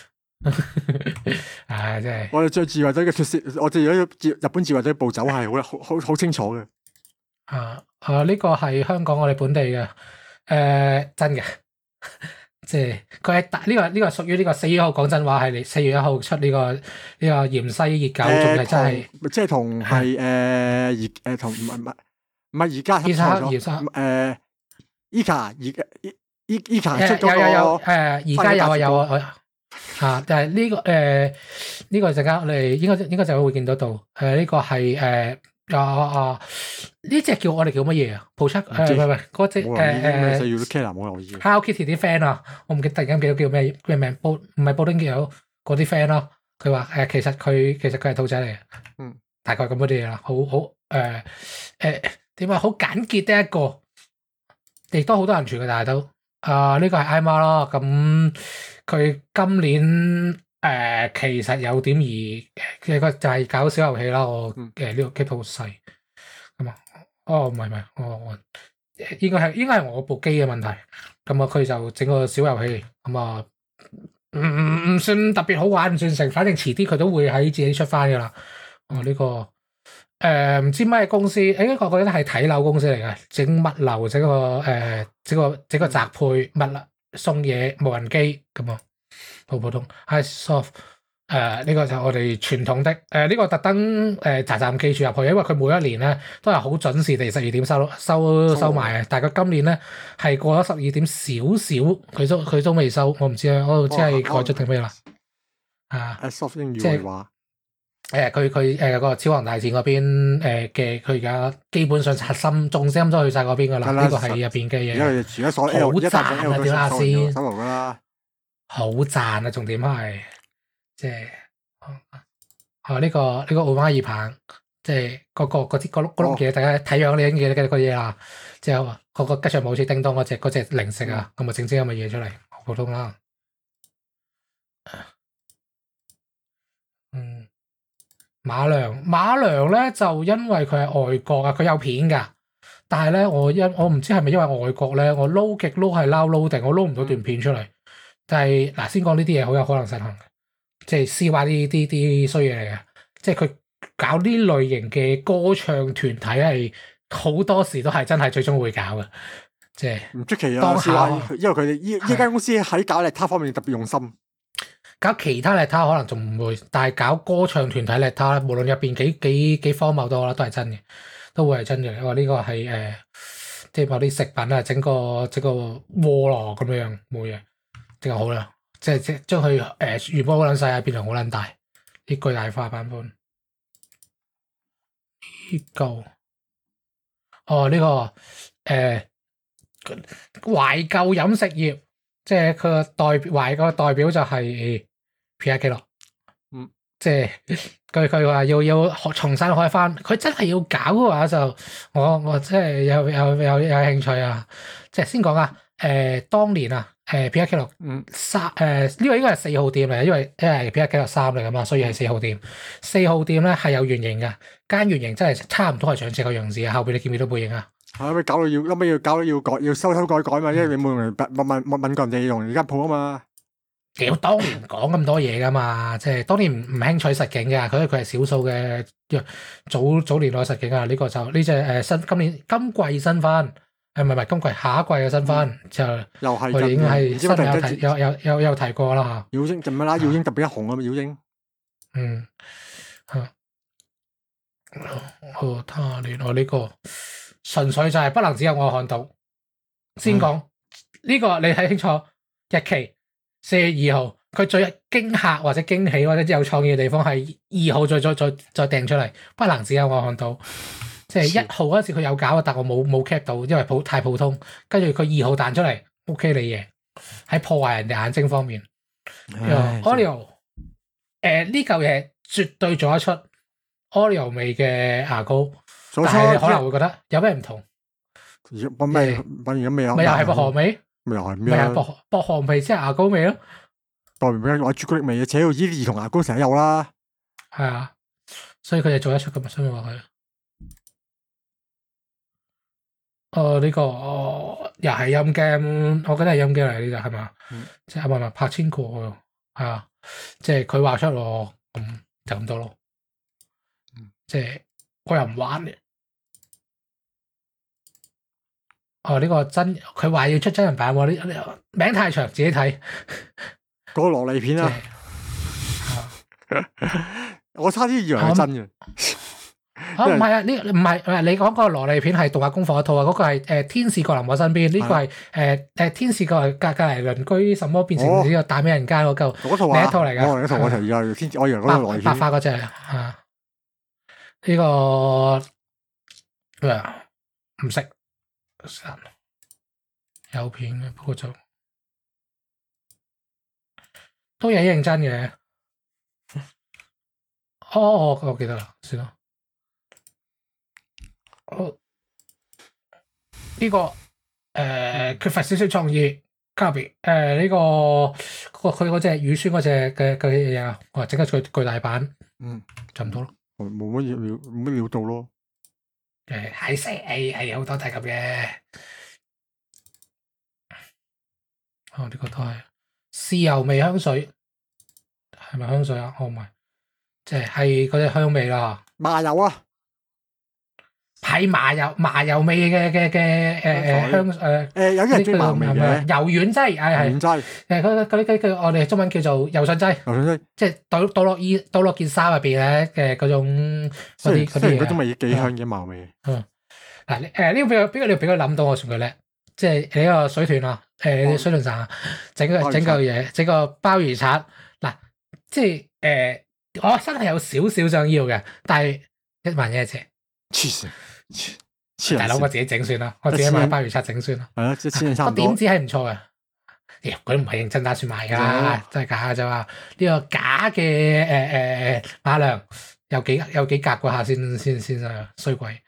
真係。 我哋着自衛隊嘅脫線，我哋如果日本自衛隊步走係好清楚嘅。 呢個係香港我哋本地嘅，真嘅，即係佢係呢個屬於呢個4月1號講真話系列，4月1號出呢個芫茜熱狗，仲係真係， 即係同係同唔係而家依卡出咗有而家有啊，但係呢個陣間我哋應該就會見到呢個係呢隻叫我哋叫乜嘢啊？普出嗰隻Hello Kitty 啲 friend 啊，我唔記得突然間叫咩名，唔係布丁叫嗰啲 friend 咯。佢話其實佢係兔仔嚟嘅，大概咁嗰啲嘢啦，好點啊？好簡潔的一個，亦都好多人傳嘅，但係都。呢個係艾瑪啦，咁佢今年其實有點其實就係搞小遊戲啦，我呢個 keep 好細咁啊，唔係，應該係我部機嘅問題，咁啊佢就整個小遊戲，咁啊唔算特別好玩，唔算成，反正遲啲佢都會喺自己出翻噶啦，呢個。唔知咩公司，我覺得係睇樓公司嚟嘅，整物流，整個宅配物流送嘢無人機咁啊，好普通。iSoft 呢個就係我哋傳統的呢個特登站記住入去，因為佢每一年咧都係好準時地12點收埋嘅，但係佢今年咧係過咗12點少少，佢都未收，我唔知啊，我知係改咗定咩啦。 iSoft 英語話。 佢個超航大戰嗰邊嘅，佢而家基本上核心重心都去晒嗰邊噶啦，呢個係入邊嘅嘢。 而家所好賺啊！點下先？ 手噶啦， 好賺啊！重點係即係呢個奧馬爾棒，即係嗰碌嘢，大家睇樣你已經記得個嘢啦。之後個吉祥物好似叮當嗰隻零食啊，咁啊整啲咁嘅嘢出嚟，好普通啦。馬良咧就因為佢係外國啊，佢有片噶， 但係咧我唔知係咪因為外國咧，我撈極撈係撈定，我撈唔到段片出嚟。但係嗱，先講呢啲嘢好有可能實行嘅，即係 CY 啲衰嘢嚟嘅，即係佢搞呢類型嘅歌唱團體係好多時都係真係最終會搞嘅，即係唔出奇啊。 當下因為佢哋呢間公司喺搞力他方面特別用心。 搞其他力他可能仲唔會，但係搞歌唱團體力他咧，無論入邊幾荒謬都好啦，都係真嘅，都會係真嘅。我呢個係即係某啲食品啊，整個鍋爐咁樣冇嘢，即係好啦，即係將佢原本好撚細啊，變成好撚大，啲巨大化版本。呢個呢個懷舊飲食業，即係佢個懷個代表就係皮亞基諾，即係佢話要重新開翻，佢真係要搞嘅話就我真係有興趣啊！即係先講啊，當年啊，皮亞基諾呢個應該係4號店嚟，因為皮亞基諾3嚟噶嘛，所以係4號店。4號店咧係有原型嘅，間原型真係差唔多係長這個樣子嘅。後邊你見唔見到背影啊？ 係咪搞到要改，要修改嘛？因為你冇用嚟問過人哋用而家鋪啊嘛。 屌，當年講咁多嘢噶嘛，即係當年唔興取實景嘅，佢係少數嘅早年內實景啊。呢個就呢隻今季新番，唔係今季下一季嘅新番就又係佢哋已經係新有提過啦嚇。 妖精就唔係啦，妖精特別一紅啊嘛，妖精。 他連我呢個純粹就係不能只有我看到。先講呢個你睇清楚日期。4月2號，佢最驚嚇或者驚喜或者有創意嘅地方係2號再掟出嚟，不能只有我看到。即係1號嗰陣時佢有搞，但我冇 cap 到，因為太普通。跟住佢2號彈出嚟 ，OK 你贏。喺破壞人哋眼睛方面，Oreo 呢嚿嘢絕對做得出 Oreo 味嘅牙膏，但係你可能會覺得有咩唔同？ 乜咩味啊？ 咪又係薄荷味？ 咪又係咩？ 咪係薄荷味即係牙膏味咯。 代表咩？話朱古力味啊！扯到兒童牙膏成日有啦。 係啊，所以佢哋做得出咁，所以話佢。呢個又係陰 game，我覺得係陰 game 嚟呢就係嘛？即係唔係拍千個喎，係啊，即係佢話出咯，咁就咁多咯。即係我又唔玩嘅。呢個佢話要出真人版喎，呢名太長，自己睇。 嗰個蘿莉片啊！我差啲以為係真嘅。 唔係啊，呢唔係你講個蘿莉片係動畫功課一套啊，嗰個係天使降臨我身邊，呢個係天使過嚟隔離鄰居什麼變成呢個大美人間嗰嚿，另一套嚟㗎。 另一套我提而家，我以為嗰個蘿莉片。 白花嗰隻啊，呢個唔識。有片嘅，不過就都有認真嘅。我記得啦，算啦。呢個缺乏少少創意，加別呢個佢嗰隻乳酸嗰隻嘅嘢啊，我整個巨大版，就唔多咯。 冇乜料到咯。 喺係好多提及嘅。呢個都係豉油味香水，係咪香水啊？唔係，即係嗰隻香味啦。 麻油啊， 係麻油味嘅香有啲人中意麻味嘅油丸劑， 係劑嗰啲我哋中文叫做柔順劑，即係倒落件衫入邊咧嘅嗰種嗰啲雖然嗰種味幾香嘅麻味。 嗱呢個俾佢諗到我算佢叻，即係你個水豚啊，水豚散整嚿嘢，整個鮑魚刷嗱，即係我真係有少少想要嘅，但係11000隻， 黐線， 大佬我自己整算啦，我自己買鮑魚刷整算啦。 係啊，即係差唔多。 個點子係唔錯嘅，佢都唔係認真打算賣㗎，真係假嘅就話呢個假嘅馬良有幾格嗰下先衰鬼。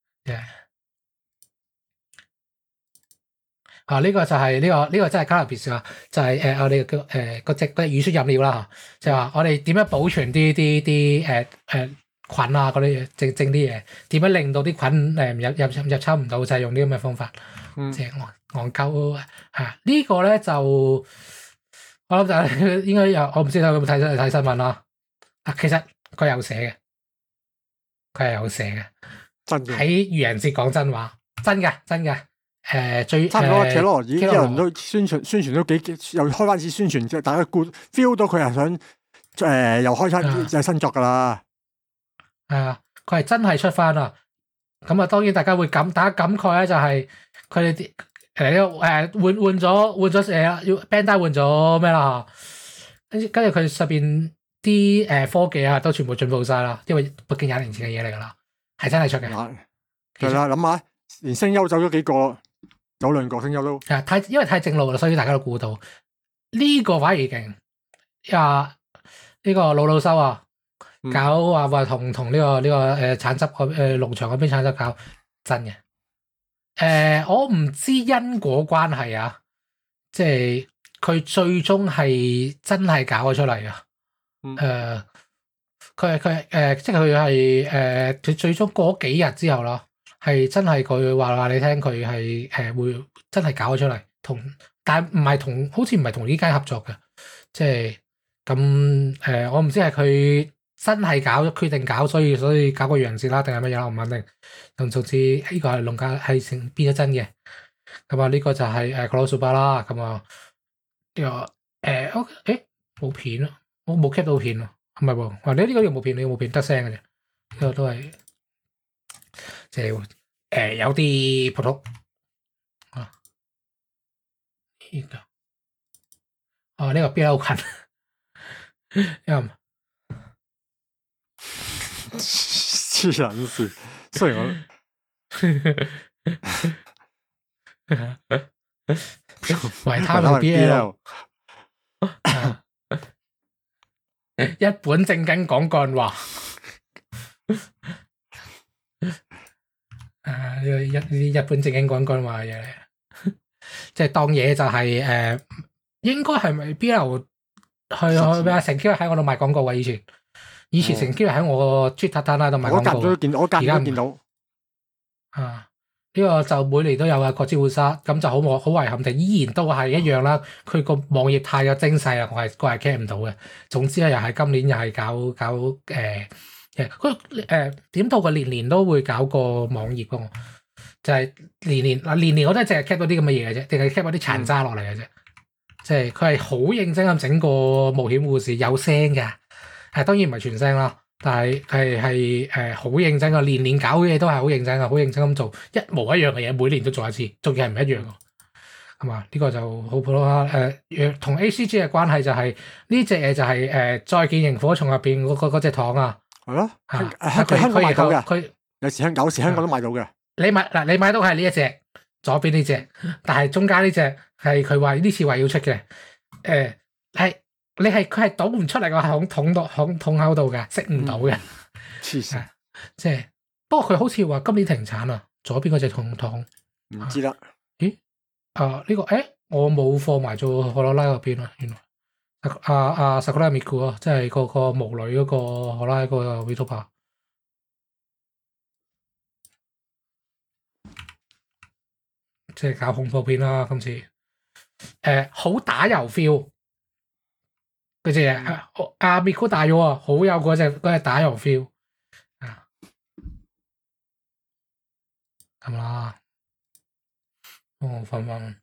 呢個就係呢個真係加勒別墅啊！就係我哋嗰隻乳酸飲料啦，就係話我哋點樣保存啲菌啊嗰啲嘢，整啲嘢，點樣令到啲菌入侵唔到，就係用啲咁嘅方法，即係戇鳩嚇。呢個咧就我諗就應該有，我唔知你有冇睇新聞啦。啊，其實佢有寫嘅，佢係有寫嘅， 真嘅。 喺愚人節講真話，真嘅。最差唔多企落，已經有人都宣傳都幾又開翻次宣傳，即係大家 feel 到佢係想又開翻新作噶啦。 係啊，佢係真係出翻啦。咁啊，當然大家感慨咧，就係佢哋啲換咗要 Bandai 換咗咩啦？跟住佢上邊啲科技啊，都全部進步晒啦。因為畢竟20年前嘅嘢嚟噶啦，係真係出嘅。 係啦，諗下，連聲優走咗幾個，有2個聲優都因為太正路啦，所以大家都估到呢個反而勁。呢個老修啊！搞話同呢個橙汁農場嗰邊橙汁搞真嘅，我唔知因果關係啊，即係佢最終係真係搞咗出嚟啊，佢即係佢係佢最終過幾日之後啦，係真係佢話你聽佢係會真係搞咗出嚟，但係唔係同好似唔係同呢間合作嘅，即係咁我唔知係佢。真係決定搞，所以搞個樣子啦，定係乜嘢啦？我唔肯定。咁總之呢個係龍家係成變咗真嘅。咁啊，呢個就係Konosuba啦。咁啊，呢個冇片咯，我冇 keep 到片咯，唔係喎。你呢個又冇片，你冇片得聲嘅啫。呢個都係即係有啲普通啊。呢個呢個邊有好近？ 黐撚線，雖然我維他命 BL 一本正經講幹話，呢一本正經講幹話嘅嘢嚟，即係當嘢就係應該係咪 BL 去咩啊？成 Q 喺我度賣廣告啊！以前成 Q 喺我個 Twitter 單度賣廣告， 我隔都見到。 呢個就每年都有啊，國之會殺咁就好遺憾地，依然都係一樣啦。佢個網頁太有精細啦，我係 get 唔到嘅。總之咧，又係今年又係搞佢點到佢年年都會搞個網頁噶，就係年年我都係淨係 get 到啲咁嘅嘢嘅啫，定係 get 到啲殘渣落嚟嘅啫。即係佢係好認真咁整個冒險故事，有聲嘅，當然唔係全聲啦。但係係好認真㗎，年年搞嘅嘢都係好認真㗎，好認真咁做一模一樣嘅嘢，每年都做一次，仲要係唔一樣㗎，係嘛？呢個就好普通啦。同 ACG 嘅關係就係呢隻嘢就係再見螢火蟲入邊嗰隻糖啊， 係咯，香港買到嘅， 佢有時香港都買到嘅。 你買到係呢一隻左邊呢隻，但係中間呢隻係佢話呢次話要出嘅，係。佢係倒唔出嚟個桶口度嘅，食唔到嘅。 黐線， 即係不過佢好似話今年停產啊，左邊嗰隻桶唔知啦。 咦？呢個我冇貨埋做可羅拉嗰邊啊，原來Sakura Miku 啊，即係個巫女嗰個可拉個 Vtuber， 即係搞恐怖片啦，今次好打油 feel。嗰隻阿 Miku 大咗啊，好有嗰隻打油 feel 啊，咁啦，分呢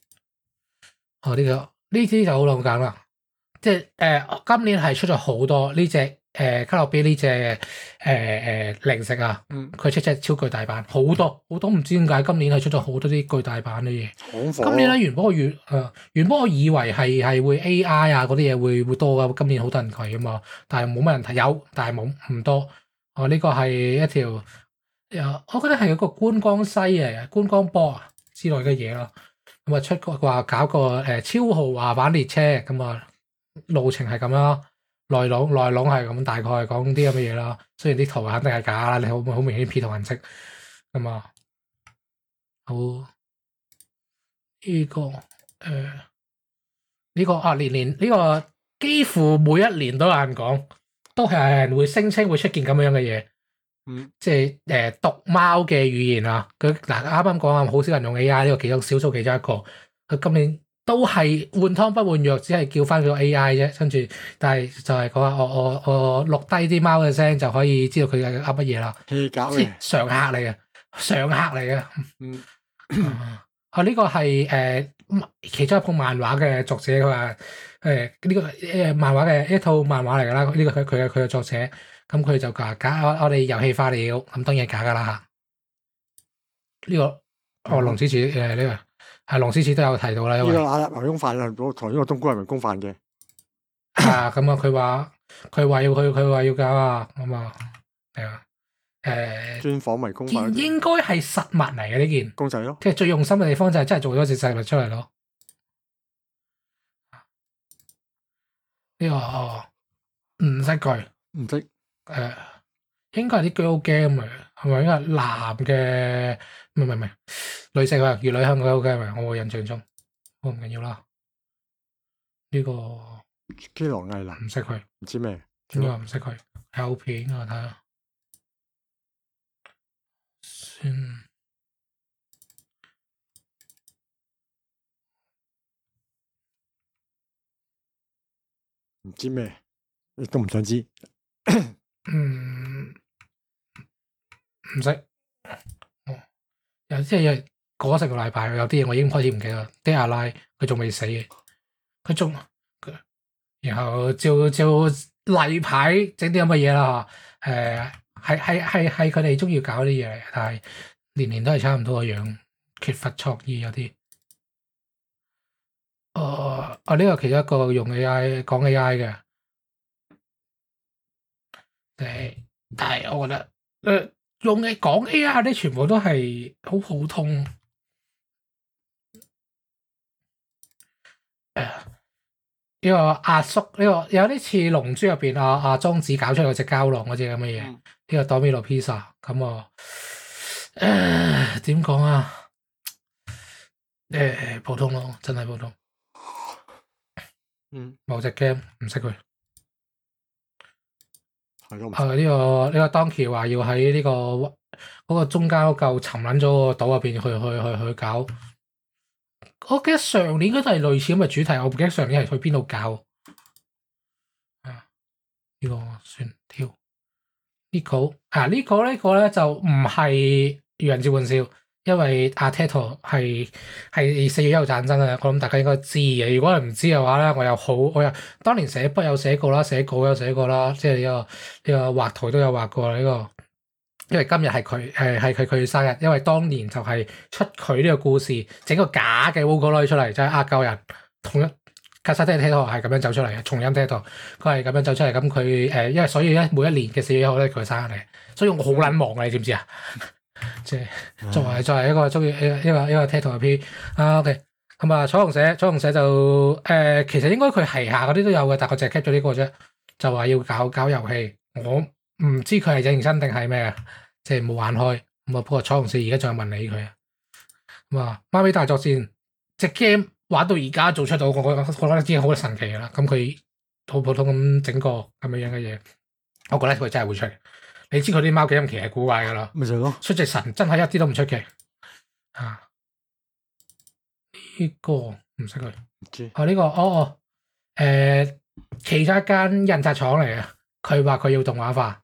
啲就好long揀啦，即係今年係出咗好多呢隻卡樂 B 呢隻零食啊，佢出隻超巨大版，好多唔知點解今年係出咗好多啲巨大版嘅嘢。今年咧原本我以為係會 AI 啊嗰啲嘢會多噶，今年好多人睇啊嘛，但係冇乜人睇，有但係唔多。呢個係一條我覺得係一個觀光西嚟，觀光波啊之類嘅嘢咯。咁啊出個話搞個超豪華版列車，咁啊路程係咁啦。內籠係咁，大概係講啲咁嘅嘢啦。雖然啲圖肯定係假啦，你好明顯 P 圖顏色咁啊。好呢個呢個年呢個幾乎每一年都有人講， 都係有人會聲稱會出現咁樣嘅嘢。即係讀貓嘅語言啊，佢嗱啱啱講啊，好少人用 AI 呢個其中少數其中一個，佢今年都係換湯不換藥，只係叫翻佢個 AI 啫，跟住但係就係講話我錄低啲貓嘅聲就可以知道佢噏乜嘢啦， 氣搞嘅常客嚟嘅，常客嚟嘅。呢個係其中一部漫畫嘅作者，佢話呢個漫畫嘅一套漫畫嚟㗎啦，呢個佢嘅作者。咁佢就假我哋遊戲化了，咁當然係假噶啦嚇。呢個龍之子呢個係龍之子都有提到啦，因為呢個阿牛公飯啊，同呢個冬菇係咪公飯嘅？ 咁啊，佢話要搞啊，咁啊係啊專訪迷公飯， 應該係實物嚟嘅呢件公仔咯。 即係最用心嘅地方就係真係做咗隻實物出嚟咯。呢個唔識佢， 唔識。 應該係啲 girl game 嚟，係咪？應該係男嘅，唔係女性啊，乙女向嘅 girl game 嚟，我印象中，我唔緊要啦。呢個基羅藝男唔識佢， 唔知咩？ 呢個唔識佢，有片我睇下先， 唔知咩，亦都唔想知。 唔識，有啲嘢過咗成個禮拜，有啲嘢我已經開始唔記得。啲阿拉佢仲未死嘅，佢仲，然後照例牌整啲咁嘅嘢啦嚇。係佢哋中意搞啲嘢嚟，但係年年都係差唔多個樣，缺乏創意有啲。呢個其中一個用 AI 講 AI 嘅。但係我覺得用嘅講 AI 啲全部都係好普通。呢個阿叔呢個有啲似龍珠入邊阿莊子搞出嚟嗰隻膠囊嗰隻咁嘅嘢。呢個 Domino Pizza 咁啊，點講啊？普通咯，真係普通。某隻 game 唔識佢。呢個當橋話要喺呢個嗰個中間嗰嚿沉撚咗個島入邊去搞。我記得上年嗰都係類似咁嘅主題，我唔記得上年係去邊度搞。呢個算跳。呢個咧就唔係愚人節玩笑，因為阿 Tato 係4月1號戰爭啊，我諗大家應該知嘅。如果你唔知嘅話咧，我又當年寫筆有寫過啦，寫稿有寫過啦，即係呢個畫圖都有畫過呢個。因為今日係佢生日，因為當年就係出佢呢個故事，整個假嘅 Vocaloid 出嚟，就係呃鳩人。同一 Cassette Tato 係咁樣走出嚟嘅，重音 Tato 佢係咁樣走出嚟。咁佢因為所以咧每一年嘅4月1號咧佢生日嚟，所以我好撚忙啊！你知唔知啊？即係作為一個中意一個 Tato 嘅 P OK 咁啊，彩虹社就其實應該佢旗下嗰啲都有嘅，但係佢淨係 keep 咗呢個啫，就話要搞遊戲。我唔知佢係認真定係咩啊，即係冇玩開咁啊。不過彩虹社而家仲有問你佢啊。咁啊，貓尾大作戰隻 game 玩到而家做出到，我覺得已經好神奇啦。咁佢好普通咁整個咁樣嘅嘢，我覺得佢真係會出。你知佢啲貓幾咁奇係古怪噶啦， 咪就係咯，出隻神真係一啲都唔出奇啊！呢個唔識佢，唔知呢個其中一間印刷廠嚟嘅，佢話佢要動畫化。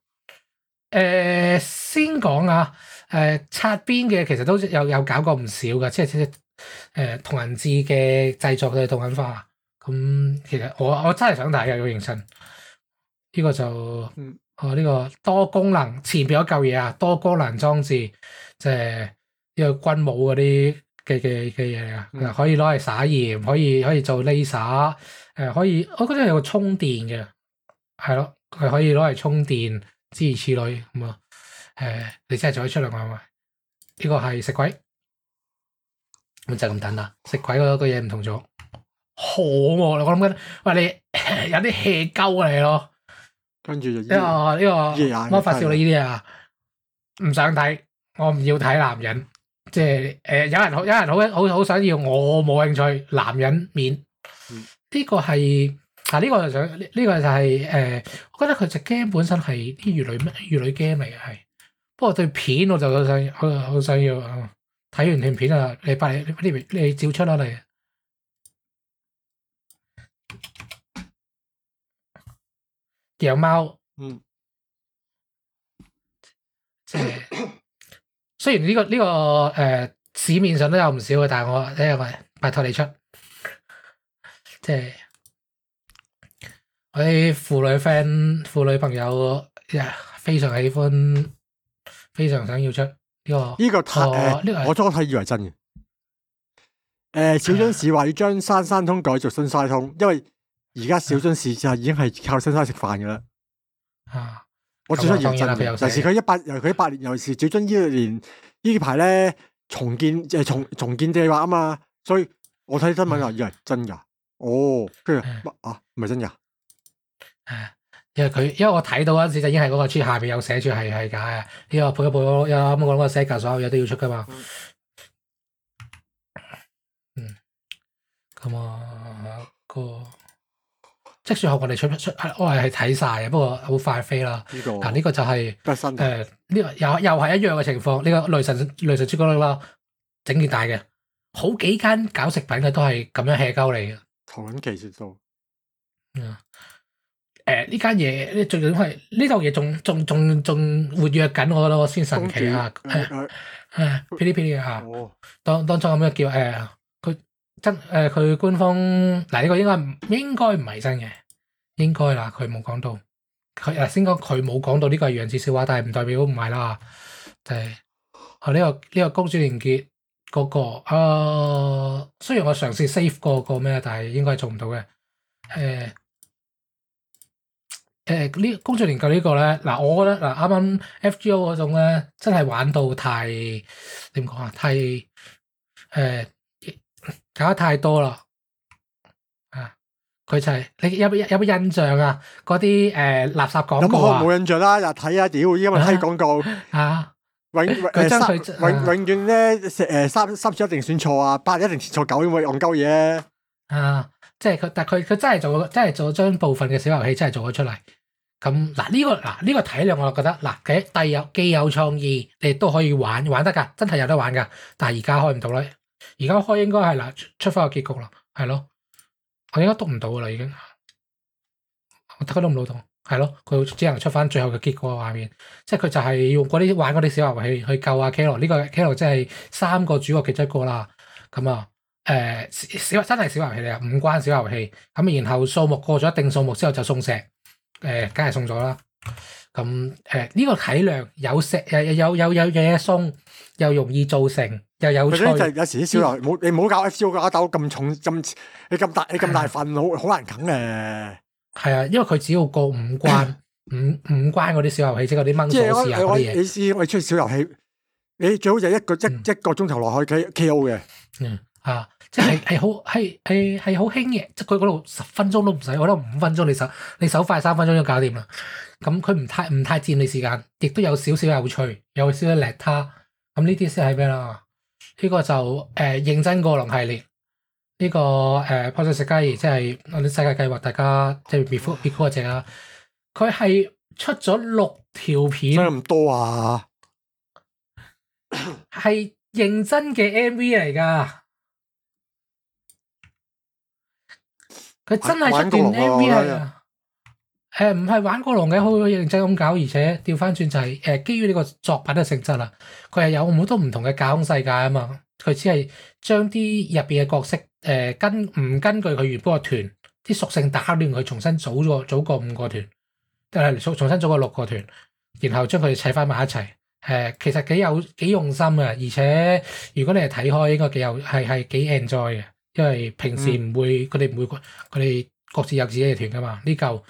先講啊，擦邊嘅其實都有搞過唔少噶，即係同人誌嘅製作嘅動畫化。咁其實我真係想睇嘅，要認真。呢個就呢個多功能前邊嗰嚿嘢啊，多功能裝置，即係呢個軍武嗰啲嘅嘢啊，可以攞嚟撒鹽，可以做 laser，可以我覺得有個充電嘅，係咯，佢可以攞嚟充電，諸如此類咁啊。你真係做得出嚟係咪？呢個係食鬼，咁就咁等啦。食鬼嗰個嘢唔同咗，好喎！我諗緊，喂你有啲 hea 鳩你咯。 跟住就呢個魔法少女呢啲啊，唔想睇，我唔要睇男人，即係有人好想要，我冇興趣。男人面呢個係嗱呢個就想呢個就係我覺得佢隻 game 本身係啲乙女 game 嚟嘅係，不過對片我就好想要睇完段片啊，你照出啦你。養貓，即係雖然呢個市面上都有唔少嘅，但係我拜託你出，即係我啲婦女朋友非常喜歡，非常想要出呢個。 我初睇以為真嘅。小津市話要將山山通改做新山通，因為而家小津市就已經係靠新山食飯嘅啦。我最初以為真嘅，尤其是佢18年，尤其是小津呢排咧重建重建計劃啊嘛，所以我睇新聞話以為真噶。跟住唔係真噶。 因為我睇到嗰陣時就已經係嗰個書下邊有寫住係假嘅，呢個配一配有啱啱講嗰個 set 所有嘢都要出噶嘛。咁即使我哋出，我係睇晒嘅，不過好快飛啦。呢個就係呢個又係一樣嘅情況。呢個雷神朱古力啦，整件大嘅，好幾間搞食品嘅都係咁樣 hea 鳩嚟嘅。 投緊技術數。 呢間嘢呢，最緊係呢套嘢仲活躍緊，我覺得我先神奇啊！噼哩噼哩啊！當初咁樣叫佢官方嗱呢個應該唔係真嘅，應該啦，佢冇講到。先講佢冇講到呢個係楊子笑話，但係唔代表唔係啦。就係呢個公主連結嗰個雖然我嘗試 save 過個咩，但係應該係做唔到嘅。呢公主連結呢個咧，嗱我覺得嗱啱啱 FGO 嗰種咧，真係玩到太點講啊，太搞得太多啦，佢就係你有冇印象啊？嗰啲垃圾廣告啊， 冇印象啦，日睇啊，屌，因為睇廣告永遠咧三次一定選錯啊，8一定選錯9，因為戇鳩嘢即係佢，但係佢真係做將部分嘅小遊戲真係做咗出嚟。咁嗱呢個體量我就覺得嗱，既有創意，你都可以玩得㗎，真係有得玩㗎。但係而家開唔到啦，而家開應該係嗱出翻個結局啦，係咯，我應該篤唔到㗎啦已經，我睇佢都唔老動，係咯，佢只能出翻最後嘅結局嘅畫面，即係佢就係用玩嗰啲小遊戲去救阿 Kalo，呢個 Kalo 即係3個主角其中一個啦，咁啊真係小遊戲嚟啊，5關小遊戲，咁然後數目過咗一定數目之後就送石。梗係送咗啦。咁呢個體量有石有嘢送，又容易造成，又有趣。 有時啲小遊戲你唔好搞 FGO 嘅豆咁重你咁大份，好難啃嘅。係啊，因為佢只要過5關，五關嗰啲小遊戲，即係嗰啲掹鎖匙啊嗰啲嘢。 你試我哋出小遊戲，你最好就一個鐘頭落去 KO 嘅。 即係好輕嘅，即係佢嗰度10分鐘都唔使，我覺得5分鐘你手快3分鐘就搞掂啦。咁佢唔太佔你時間，亦都有少少有趣，有少少叻他。咁呢啲先係咩啦？呢個就認真過龍系列，呢個破碎石加爾即係我哋世界計劃，大家即係別哭嗰隻啊。佢係出咗6條片， 使咁多啊？ 係認真嘅 MV 嚟㗎。佢真係出段 MV 係唔係玩過龍嘅，好認真咁搞，而且調翻轉就係基於呢個作品嘅性質啦。佢係有好多唔同嘅架空世界啊嘛，佢只係將啲入邊嘅角色唔根據佢原本個團啲屬性打亂佢，重新組過5個團，重新組過6個團，然後將佢哋砌翻埋一齊。其實幾用心嘅，而且如果你係睇開，應該係幾 enjoy 嘅。因為平時唔會，佢哋各自有自己嘅團噶嘛。呢嚿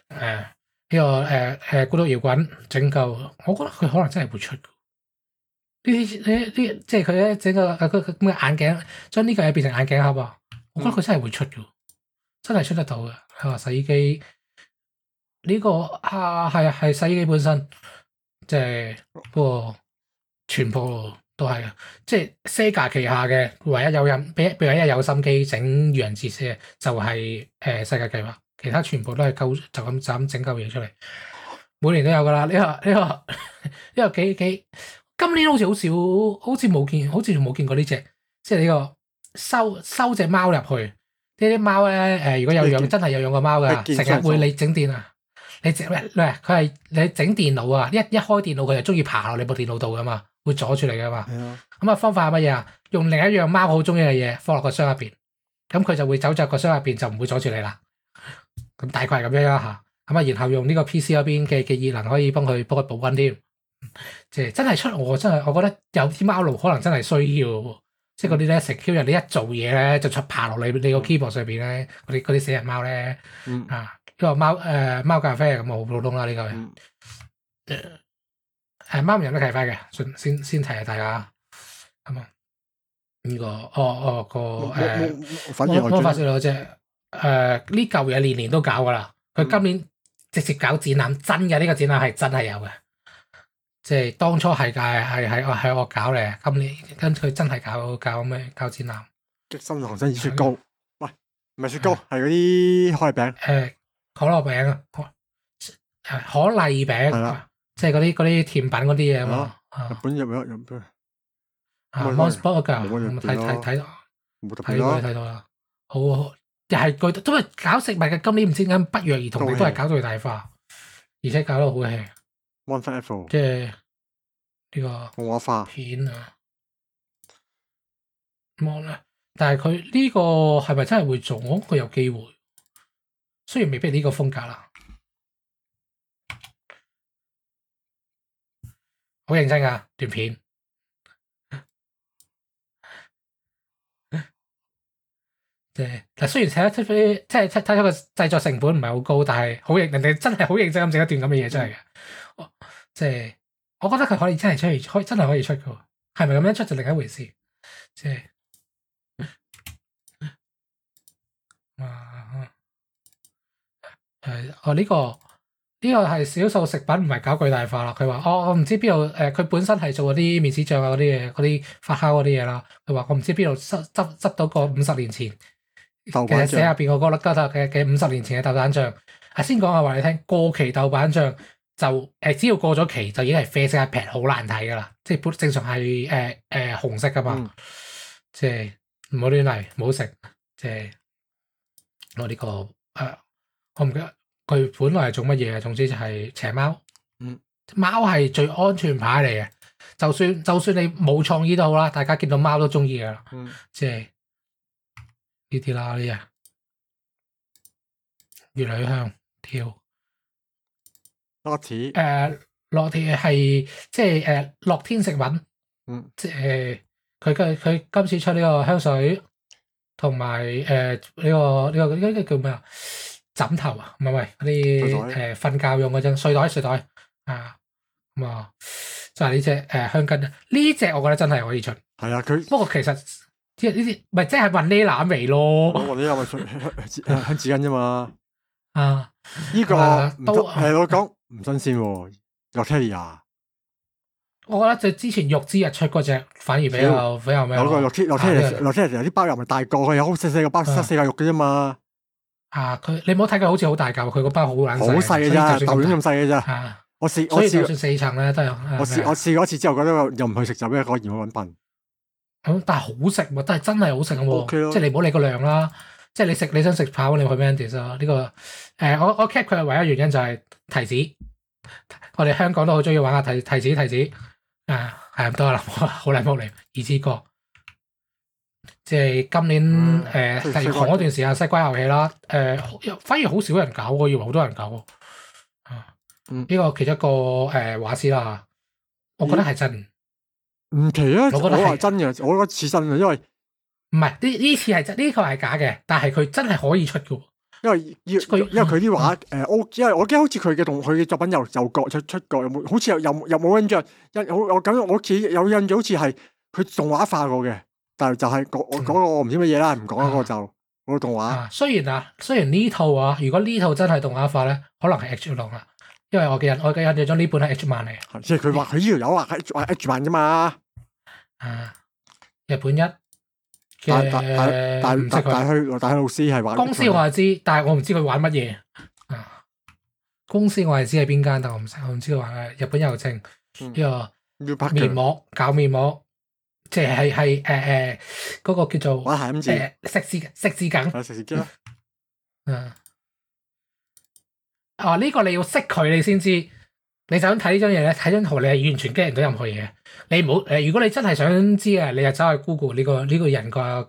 孤獨搖滾整嚿，我覺得佢可能真係會出。呢即係佢咧整個咁嘅眼鏡，將呢嚿嘢變成眼鏡盒啊！我覺得佢真係會出嘅，真係出得到嘅。佢話洗衣機呢個係洗衣機本身，即係不過全部。都係啊，即係 Sega 旗下嘅唯一有心機整愚人節嘅就係世界計劃其他全部都係就咁整嚿嘢出嚟。每年都有噶啦，呢個幾今年好似冇見過呢隻，即係呢個收隻貓入去。呢啲貓咧如果有養真係有養過貓㗎，成日會你整電啊！佢係你整電腦啊！一開電腦佢就中意爬落你部電腦度噶嘛，會阻住你噶嘛。咁啊方法係乜嘢啊？用另一樣貓好中意嘅嘢放落個箱入邊，咁佢就會走入個箱入邊就唔會阻住你啦。咁大概係咁樣嚇。咁啊然後用呢個 PC 嗰邊嘅熱能可以幫佢保溫添。即係真係我覺得有啲貓奴可能真係需要。即係嗰啲咧secure，你一做嘢咧就爬落你個 keyboard 上邊咧，嗰啲死人貓咧，呢個貓咖啡咁好普通啦呢個，貓唔飲得咖啡嘅，先提下大家，咁啊呢個魔法少女嗰隻，呢嚿嘢年年都搞噶啦，佢今年直接搞展覽，真嘅呢個展覽係真係有嘅。即係當初係我搞咧，今年跟佢真係搞展覽。 激心同生雪糕，喂，唔係雪糕，係嗰啲可麗餅。 可樂餅啊，可麗餅，係啦，即係嗰啲甜品嗰啲嘢啊嘛。日本有咩？Monsburger 睇到， 冇特別啦， 睇到啦。好，又係佢都係搞食物嘅，今年唔知點解不約而同地都係搞最大化，而且搞得好氣。即係呢個動畫化片啊，但係佢呢個係咪真係會做？我覺得佢有機會，雖然未必呢個風格啦。好認真㗎段片，嗱雖然睇得出啲，即係睇出個製作成本唔係好高，但係人哋真係好認真咁整一段咁嘅嘢出嚟嘅。即係我覺得佢可以真係真係可以出嘅，係咪咁樣出就另一回事。即係呢個係少數食品唔係搞巨大化啦。佢話我唔知邊度佢本身係做嗰啲麵豉醬啊嗰啲嘢，嗰啲發酵嗰啲嘢啦。佢話我唔知邊度執到個50年前嘅寫入邊嗰個粒膠嘅50年前嘅豆瓣醬。先講下話你聽，過期豆瓣醬。就只要過咗期就已經係啡色一撇，好難睇噶啦。即係正常係紅色噶嘛。即係唔好亂嚟，唔好食。即係我呢個我唔記得佢本來係做乜嘢。總之就係邪貓。貓係最安全牌嚟嘅。就算你冇創意都好啦，大家見到貓都中意噶啦。即係呢啲啦，呢啲越嚟越香跳。 樂鐵樂鐵係即係樂天食品，即係佢今次出呢個香水，同埋呢個叫咩啊？枕頭啊，唔係嗰啲瞓覺用嗰陣睡袋啊，咁啊就係呢隻香巾啊，呢隻我覺得真係可以出。係啊，佢不過其實即係呢啲咪即係雲呢拿味咯。雲呢拿咪香紙巾啫嘛。呢個係我講。唔新鮮喎，Lotteria。我覺得就之前玉之日出嗰隻反而比較咩？有個Lotteria有啲包又唔係大個，佢有好細個包，塞4嚿肉嘅啫嘛。你唔好睇佢好似好大嚿，佢個包好撚細。好細嘅咋，豆丸咁細嘅咋。我試就算4層咧都有。我試過一次之後，覺得又唔去食就俾個嫌我揾笨。但係好食喎，但係真係好食喎。即係你唔好理個量啦。即係你想食跑，你去 Mendes 啊？呢個我 cap 佢嘅唯一原因就係提子。我哋香港都好中意玩下提子係咁多啦，好靚福嚟二之歌。即係今年第紅嗰段時間西瓜遊戲啦，反而好少人搞喎，以為好多人搞喎。呢個其中一個畫師啦，我覺得係真。唔奇啊，我覺得係真嘅，我覺得似真嘅，因為。唔係呢次係真，呢個係假嘅，但係佢真係可以出嘅。因為佢啲畫因為我記得好似佢嘅作品又各出過，有冇好似又冇印象，我好似有印象，好似係佢動畫化過嘅，但係就係我講個我唔知乜嘢啦，唔講嗰個就嗰個動畫。雖然呢套如果呢套真係動畫化咧，可能係 H 龍啦，因為我嘅印象中呢本係 H 漫嚟嘅。即係佢話佢呢條友話係 H 漫啫嘛。日本一。 但唔識佢。 佢老師係玩公司我係知，但係我唔知佢玩乜嘢啊。公司我係知係邊間，但我唔知佢玩嘅。日本郵政呢個面膜搞面膜，即係嗰個叫做玩諧音字食字梗。 食字機啦。 呢個你要識佢，你先知。你就咁睇呢張嘢咧，睇張圖你係完全 get 唔到任何嘢。你唔好如果你真係想知啊，你就走去 Google 呢個人個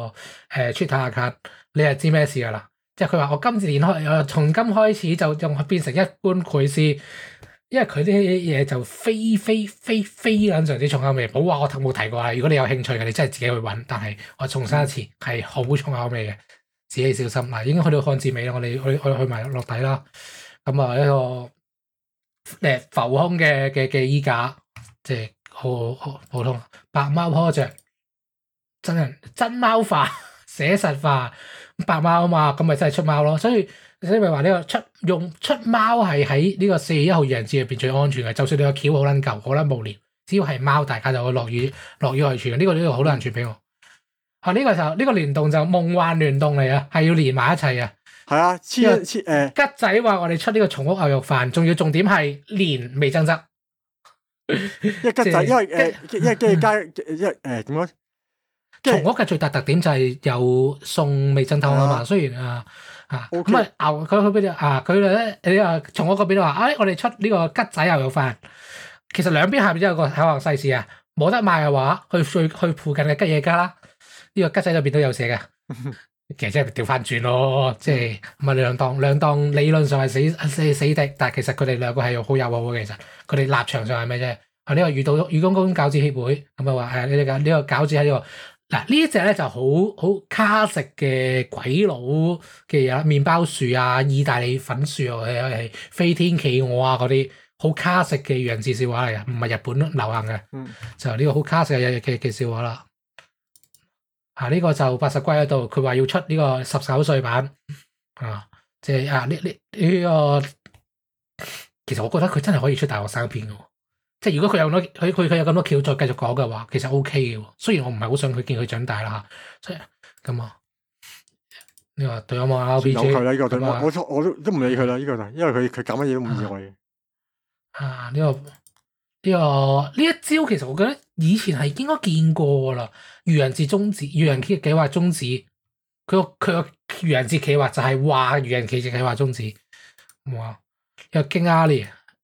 Twitter account， 你就知咩事噶啦。即係佢話我從今開始就用變成一般繪師，因為佢啲嘢就非常之重口味。唔好話我冇提過啊！如果你有興趣嘅，你真係自己去揾。但係我重申一次，係好重口味嘅，自己小心嗱。已經去到漢字尾啦，我哋去埋落底啦。咁啊，一個浮空嘅衣架，即係好普通。白貓 project 真貓化寫實化，白貓啊嘛，咁咪真係出貓咯。所以咪話呢個出貓係喺呢個4月1號愚人節入邊最安全嘅。就算你個橋好撚舊好撚無聊，只要係貓，大家就會樂於去傳嘅。呢個好多人傳俾我。呢個聯動就夢幻聯動嚟啊，係要連埋一齊啊。 係啊，吉仔話我哋出呢個松屋牛肉飯，仲要重點係連味噌汁。 因為吉仔，因為跟住加點講？ 松屋嘅最大特點就係有送味噌湯啊嘛。雖然咁啊牛佢邊佢咧你松屋嗰邊都話我哋出呢個吉仔牛肉飯。其實兩邊下面都有個口行細事啊，冇得賣嘅話，去附近嘅吉野家啦。呢個吉仔入邊都有寫嘅。其實即係調翻轉咯，即係唔係兩檔理論上係死敵，但係其實佢哋兩個係好友好嘅。其實佢哋立場上係咩啫？呢個雨公公餃子協會咁啊話呢個餃子喺呢個嗱呢隻咧就好卡食嘅鬼佬嘅嘢，麵包樹啊、意大利粉樹係飛天企鵝啊嗰啲好卡食嘅愚人節笑話嚟嘅，唔係日本流行嘅。就呢個好卡食嘅笑話啦。呢個就80龜嗰度，佢話要出呢個19歲版即係呢個，其實我覺得佢真係可以出大學生片嘅喎。即係如果佢有咁多橋再繼續講嘅話，其實 OK 嘅喎。雖然我唔係好想佢見佢長大啦所以咁啊，你話對有冇 RPG？有佢啦，呢個對我都唔理佢啦，呢個就因為佢搞乜嘢都唔意外嘅。 呢一招其實我覺得以前係應該見過啦。愚人節宗旨，愚人節計劃宗旨，佢個愚人節企劃就係話愚人節計劃宗旨。哇！有京阿里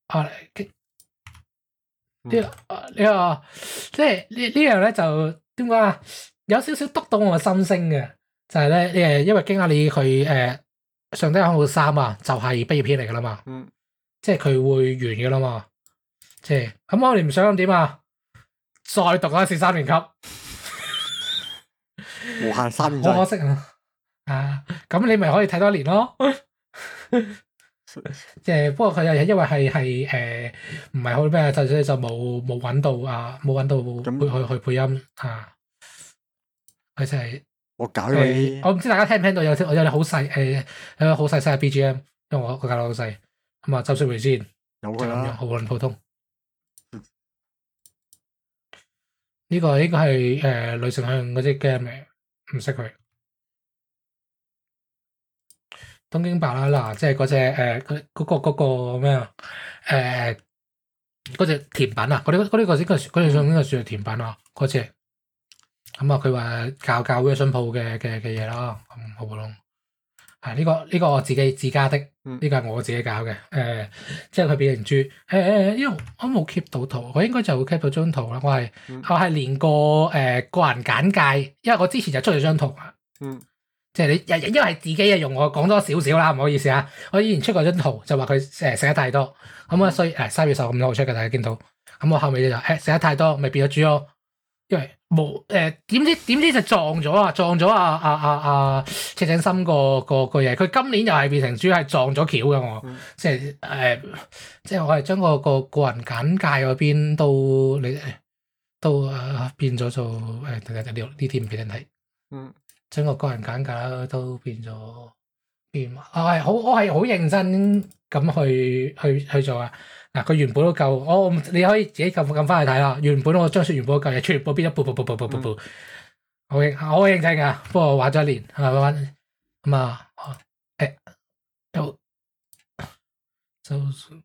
即係呢樣咧就點講啊？有少少篤到我嘅心聲嘅，就係咧因為京阿里佢上帝航道3啊，就係畢業篇嚟噶啦嘛。即係佢會完嘅啦嘛。即係咁，我哋唔想咁點啊？再讀一次3年級， 無限3年， 好可惜啊！咁你咪可以睇多一年咯。即係不過佢又因為係唔係好咩，就冇揾到去配音啊。佢真係我搞你， 我唔知大家聽唔聽到有啲好細有好細嘅 BGM，因為我搞到好細咁啊。周雪梅先有㗎啦， 好普通。呢個應該係女性向嗰隻 game 嚟，唔識佢。東京巴啦啦，即係嗰隻嗰個咩啊？嗰隻甜品啊，嗰隻上應該算係甜品啊，嗰隻。咁啊，佢話教 version 鋪嘅嘢啦，咁好普通。呢個我自家的，呢個係我自己搞嘅。即係佢變成豬。因為我冇 keep 到圖，我應該就會 keep 到張圖啦。我係連個個人簡介，因為我之前就出咗張圖啊。即係你因為自己用我講多少少啦，唔好意思啊。我以前出過張圖，就話佢食得太多，咁啊，所以3月15號出嘅，大家見到。咁我後尾就食得太多，咪變咗豬咯。因為冇點知就撞咗赤井心個嘢，佢今年又係變成豬，係撞咗橋嘅我。即係我係將個人簡介嗰邊都變咗做呢啲唔俾人睇。將個人簡介都變咗我係好認真咁去做啊！嗱，佢原本都夠，你可以自己撳翻去睇啦。原本我張雪原本都夠嘢，全部變咗我認真㗎，不過玩咗一年係咪玩咁啊？有就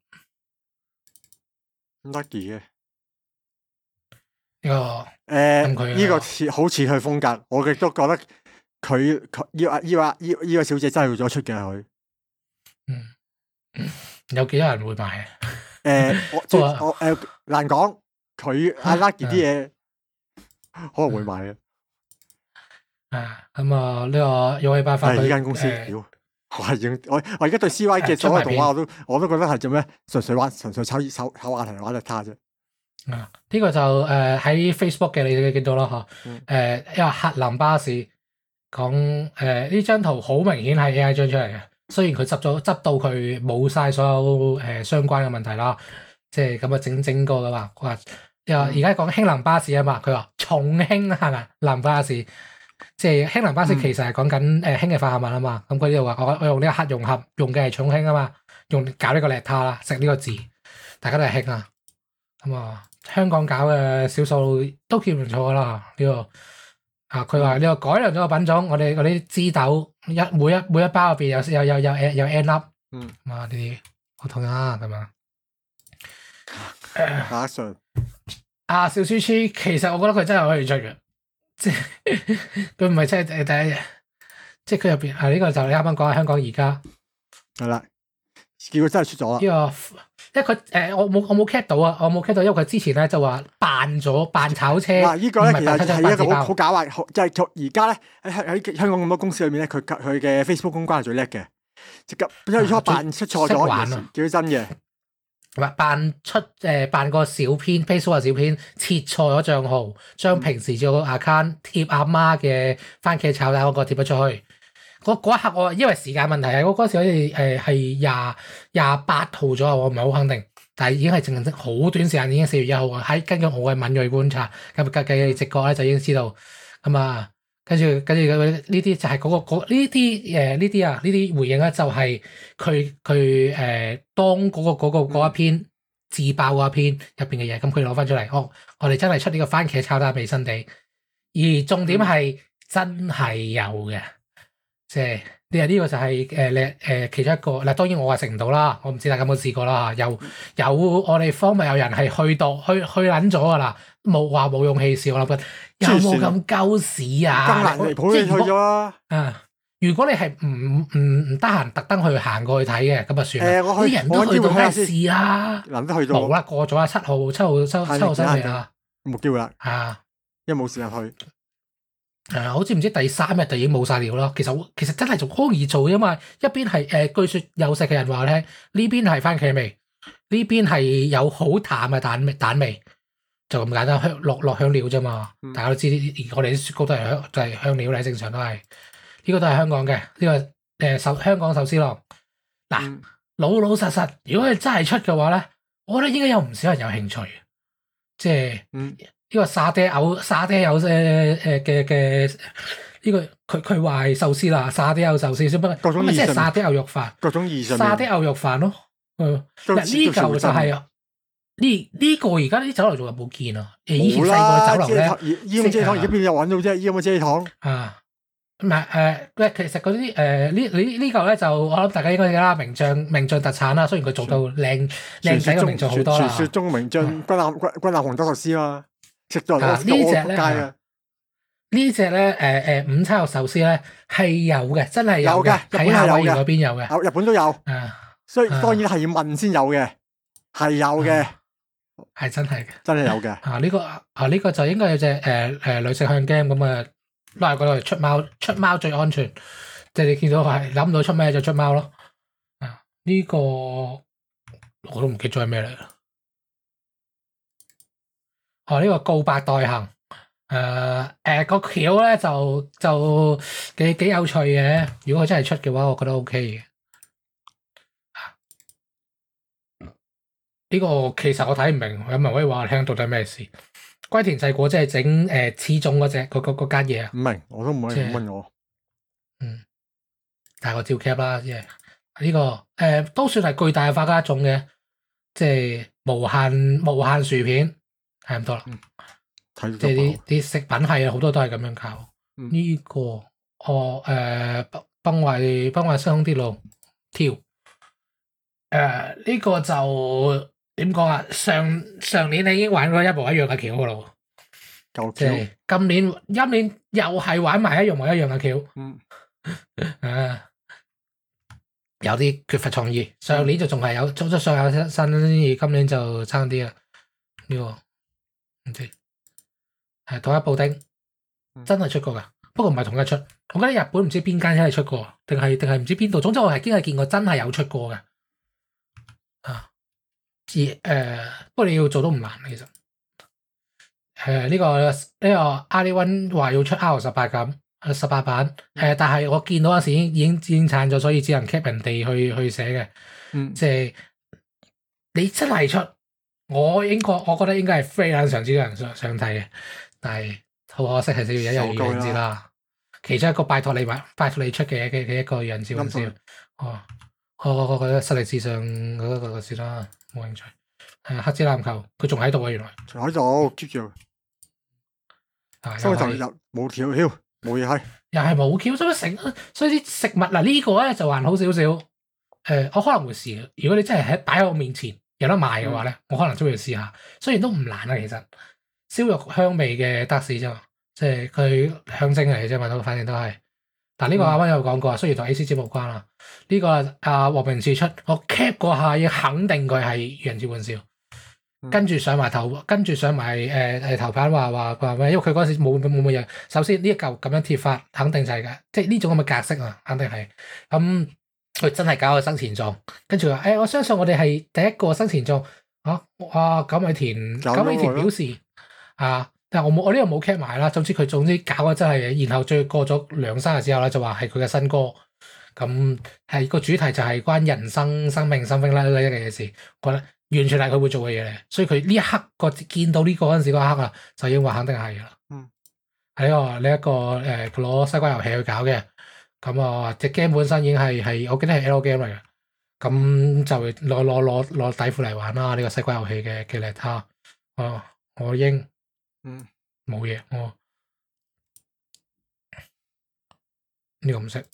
lucky 嘅呢個呢個好似佢風格，我亦都覺得佢呢個小姐真係會咗出嘅佢。 有幾多人會買啊？ 我難講，佢阿 lucky 啲嘢可能會買嘅。 咁啊呢個遊戲辦法， 呢間公司屌。我而家對 CY 嘅所有動畫我都覺得係做咩？純粹炒話題玩得差啫。 呢個就喺 Facebook 嘅你見到啦嗬。因為核林巴士講呢張圖好明顯係 AI 張出嚟嘅，雖然佢執到佢冇晒所有相關嘅問題啦，即係咁啊整過噶嘛。佢話而家講氫能巴士啊嘛，佢話重氫係咪能巴士？即係氫能巴士其實係講緊氫嘅化合物啊嘛，咁佢呢度話我用呢個核融合用嘅係重氫啊嘛，搞呢個利他啦，食呢個字，大家都係氫啊，咁啊香港搞嘅少數都叫唔錯噶啦呢個佢話呢個改良咗個品種，我哋嗰啲枝豆每一包入邊有 N 粒，呢啲好痛啊咁啊。小書痴其實我覺得佢真係可以出嘅。即係佢唔係真係第一，即係佢入邊呢個就你啱啱講香港而家係啦，結果真係出咗啦。 呢個因為佢我冇 cap 到啊，我冇 cap 到，因為佢之前咧就話扮炒車。嗱， 呢個咧其實係一個好狡猾，就係而家咧喺香港咁多公司裏面咧，佢嘅 Facebook 公關係最叻嘅，即係最初扮出錯咗，叫真嘅。扮個小編 Facebook 嘅小編切錯咗賬號，將平時做個 account 貼阿媽嘅番茄炒蛋嗰個貼咗出去。嗰一刻我因為時間問題啊，我嗰時好似係28號左右，我唔係好肯定，但係已經係淨好短時間，已經4月1號啊。根據我嘅敏鋭觀察，咁計直覺咧就已經知道咁啊。跟住呢啲就係呢啲回應咧，就係佢當嗰一篇自爆嗰一篇入邊嘅嘢，咁佢攞翻出嚟，我哋真係出呢個番茄炒蛋味新地，而重點係真係有嘅，即係呢個就係其中一個嗱，當然我係食唔到啦，我唔知大家有冇試過啦，有我哋方咪有人係去撚咗噶啦，冇勇氣試，我諗有冇咁鳩屎啊？咁難離譜，你去咗啦。如果你係唔得閒特登去行過去睇嘅，咁啊算啦。啲人都去到咩事啊？難得去到冇啦，過咗啊，7號收尾啦， 冇機會啦。因為冇時間去。 好似唔知第3日就已經冇晒料啦。其實真係仲好易做嘅嘛。一邊係據說有食嘅人話咧，呢邊係番茄味，呢邊係有好淡嘅蛋味。就咁簡單，落香料啫嘛，大家都知我哋啲雪糕都係香料嚟，正常都係。呢個都係香港嘅，呢個香港壽司郎。嗱，老實，如果係真係出嘅話咧，我覺得應該有唔少人有興趣。即係呢個沙爹牛嘅呢個佢話係壽司啦，沙爹牛壽司，咁咪即係沙爹牛肉飯， 各種意義上沙爹牛肉飯咯。呢嚿就係。呢個而家啲酒樓仲有冇見啊？以前細個酒樓咧， 依咁遮糖而家邊有揾到啫？依咁嘅遮糖唔係其實嗰啲呢嚿咧就我諗大家應該記得啦，名將特產啦。雖然佢做到靚仔嘅名將好多啦。傳說中名將軍艦紅多壽司嘛，食到呢隻咧，呢隻咧午餐肉壽司咧係有嘅，真係有嘅，喺夏威夷嗰邊有嘅，日本都有。所以當然係要問先有嘅，係有嘅。係真係嘅，真係有嘅。呢個就應該有隻女性向 game 咁啊，拉過嚟出貓最安全。即係你見到係諗到出咩就出貓咯。呢個我都唔記得咗係咩嚟啦。呢個告白代行。個橋咧就幾有趣嘅。如果佢真係出嘅話，我覺得 OK 嘅。呢個其實我睇唔明，有冇人可以話我聽到底咩事？龜田製果即係整始終嗰隻嗰間嘢啊？唔明，我都唔可以問我。但係我照 cap 啦，即係呢個都算係巨大嘅發家種嘅，即係無限薯片係咁多啦。即係啲食品係好多都係咁樣靠。 呢個崩壞星空鐵路跳呢個就點講啊？上年你已經玩過一模一樣嘅橋噶啦， 舊即係今年又係玩埋一模一樣嘅橋。有啲缺乏創意。上年就仲係有做出上有新意，今年就差啲啦。呢個唔知係同一布丁真係出過噶，不過唔係同一出。我覺得日本唔知邊間真係出過，定係唔知邊度。總之我係見過真係有出過嘅。不過你要做都唔難其實。呢個阿里溫話要出 R18咁，18版。但係我見到嗰時已經鏟咗，所以只能 cap 人哋去寫嘅。即係你真係出，我覺得應該係 freelance 上啲人想睇嘅，但係好可惜係4月1日愚人節啦。其中一個拜託你出嘅一個愚人節玩笑。我覺得實力至上嗰個事啦，冇興趣。黑子籃球佢仲喺度啊，原來仲喺度 keep 住。所以就入冇條橋，冇嘢係。 又係冇橋，所以啲食物嗱呢個咧就還好少少。我可能會試。如果你真係擺喺我面前有得賣嘅話咧，我可能都會試下。雖然都唔難啊，其實燒肉香味嘅德士啫嘛，即係佢香精嚟嘅啫嘛，都反正都係。但呢個阿溫有講過，雖然同 AC 節冇關啦。呢個阿黃明志出，我 cap 嗰下要肯定佢係愚人節玩笑。跟住上埋頭版話咩？因為佢嗰時冇乜嘢。首先呢一嚿咁樣貼法，肯定就係嘅，即係呢種咁嘅格式啊，肯定係。咁佢真係搞個生前狀，跟住話我相信我哋係第一個生前狀。九米田表示但係我呢度冇 cap 埋啦。總之搞咗真係，然後再過咗2-3日之後咧，就話係佢嘅新歌。咁係個主題就係關人生、生命、生命啦呢嘅事，覺得完全係佢會做嘅嘢嚟，所以佢呢一刻見到呢個嗰陣時嗰一刻啊，就已經話肯定係啦。係呢一個攞西瓜遊戲去搞嘅，咁隻 game 本身已經係我記得係 L game 嚟嘅，咁就攞底褲嚟玩啦。呢個西瓜遊戲嘅利他，我應冇嘢，我呢個唔識。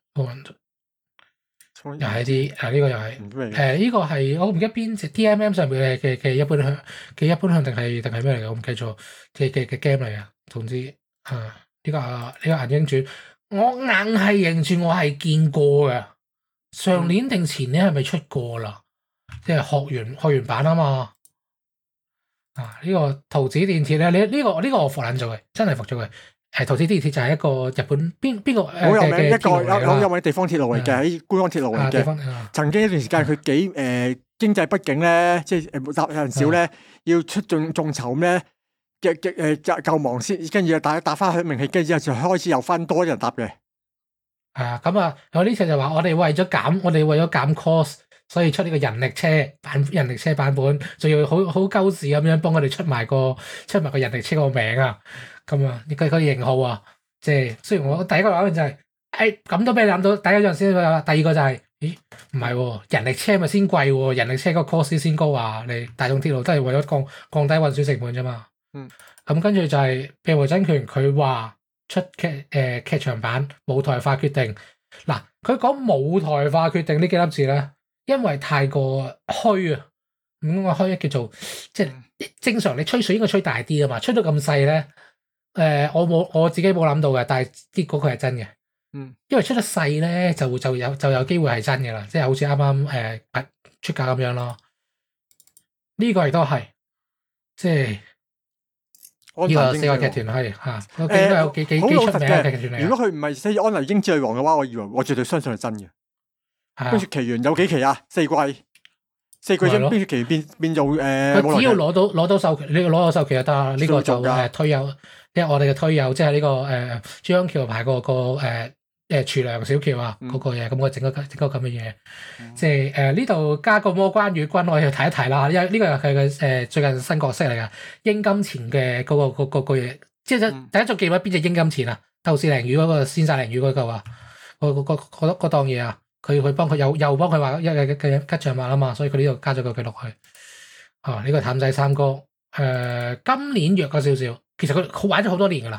又係啲呢個又係呢個係我唔記得邊隻 DMM 上面嘅一般向定係咩嚟嘅？我唔記得咗嘅 game 嚟嘅。總之呢個銀鷹傳，我硬係認住我係見過嘅。上年定前年係咪出過啦？即係學員版啊嘛。呢個桃子電鐵咧，呢個我服撚咗佢，真係服咗佢。桃子電鐵就係一個日本邊個好有名一個有名嘅地方鐵路嚟嘅，喺觀光鐵路嚟嘅。曾經一段時間佢幾經濟不景咧，即係搭人少咧，要出眾籌咁咧夠忙先，跟住打翻去名氣，跟住之後就開始又翻多人搭嘅。 咁我呢次就話我哋為咗減 cost，所以出呢個人力車版本，仲要好鳩屎咁樣幫我哋出埋個人力車個名啊！咁個型號啊，即係雖然我第一個諗就係，咁都俾你諗到，第一樣先啦。第二個就係，唔係喎，人力車咪先貴喎，人力車個 cost 先高啊！你大眾鐵路都係為咗降低運輸成本啫嘛。咁跟住就係庇護真權，佢話出劇場版舞台化決定。嗱，佢講舞台化決定呢幾粒字咧，因為太過虛啊，咁個虛叫做即係正常，你吹水應該吹大啲噶嘛，吹到咁細咧。我自己冇諗到嘅，但係結果佢係真嘅。因為出得細咧，就有機會係真嘅啦，即係好似啱啱出價咁樣咯。呢個亦都係，即係呢個四個劇團係我見到有幾出名嘅劇團嚟。 如果佢唔係寫安妮英之女王嘅話，我絕對相信係真嘅。冰雪奇緣有幾期啊？4季將冰雪奇緣變做佢只要攞到授權，攞到授權就得啦。呢個就推有。因為我哋嘅推友即係呢個珠江橋牌個廚娘小橋啊嗰個嘢，咁我整個咁嘅嘢，即係呢度加個魔關羽軍，我要提一提啦，因為呢個係佢嘅最近新角色嚟噶，鷹金錢嘅嗰個嘢，即係第一集記唔記得邊隻鷹金錢啊？透視鯪魚嗰個先殺鯪魚嗰嚿啊，嗰檔嘢啊，佢幫佢又幫佢畫一吉祥物啊嘛，所以佢呢度加咗佢落去。呢個譚仔三哥今年弱咗少少。其實佢玩咗好多年噶啦，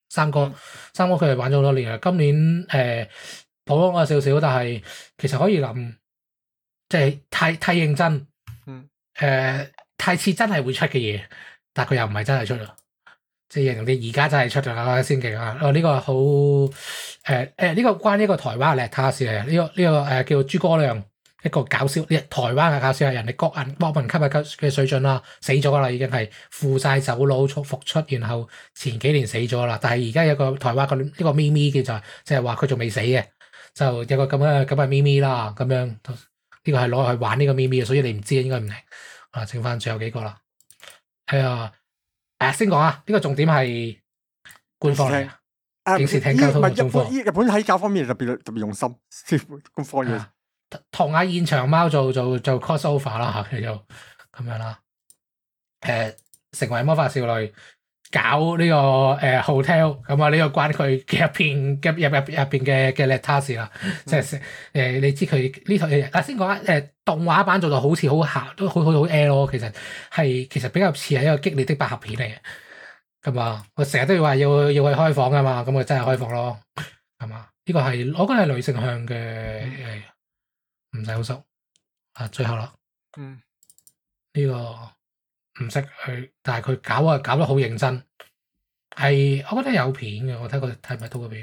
三哥佢哋玩咗好多年啦。今年普通咗少少，但係其實可以諗，即係太認真，太似真係會出嘅嘢，但係佢又唔係真係出啦。即係人哋而家真係出咗啦，先勁啊！呢個好呢個關呢個台灣嘅 Letta 事嚟嘅，呢個叫諸葛亮，一個搞笑，台灣嘅搞笑藝人，你國民級嘅水準啦，死咗啦已經係負債走佬復出，然後前幾年死咗啦，但係而家有個台灣呢個咪咪叫做，即係話佢仲未死嘅，就有個咁嘅咪咪啦，咁樣呢個係攞去玩呢個咪咪嘅，所以你唔知應該唔明啊，剩翻最後幾個啦，係啊。先講啊，呢個重點係官方嚟嘅，警視廳交通中科。 日本喺教方面特別用心，官方嘢。 同阿現場貓做 crossover 啦嚇，叫做咁樣啦。成為魔法少女，搞呢個hotel，咁啊呢個關佢入邊嘅 Letta 啦。即係你知佢呢套先講啊，動畫版做到好似好鹹，都好 L 咯。其實比較似係一個激烈的百合片嚟嘅，咁啊，我成日都要話要去開房噶嘛，咁我真係開房咯，係嘛？呢個係我覺得係女性向嘅，唔使好熟啊。最後啦，呢個唔識佢，但係佢搞得好認真，係我覺得有片嘅，我睇過睇唔到個片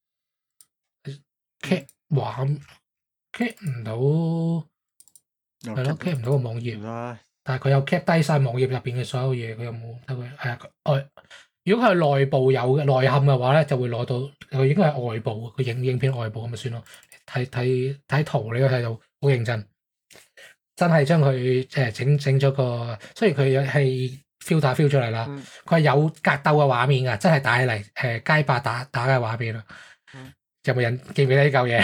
，cap 玩 cap 唔到，係咯 cap 唔到個網頁，但係佢有 cap 低晒網頁入邊嘅所有嘢，佢有冇睇佢？係啊，如果佢係內部有嘅內嵌嘅話咧，就會攞到佢應該係外部，佢影片外部咁咪算咯。睇圖你都睇到好認真。真係將佢整咗個，雖然佢係 filter 出嚟啦，佢係有格鬥嘅畫面㗎，真係打起嚟街霸打嘅畫面啦。有冇人記唔記得呢嚿嘢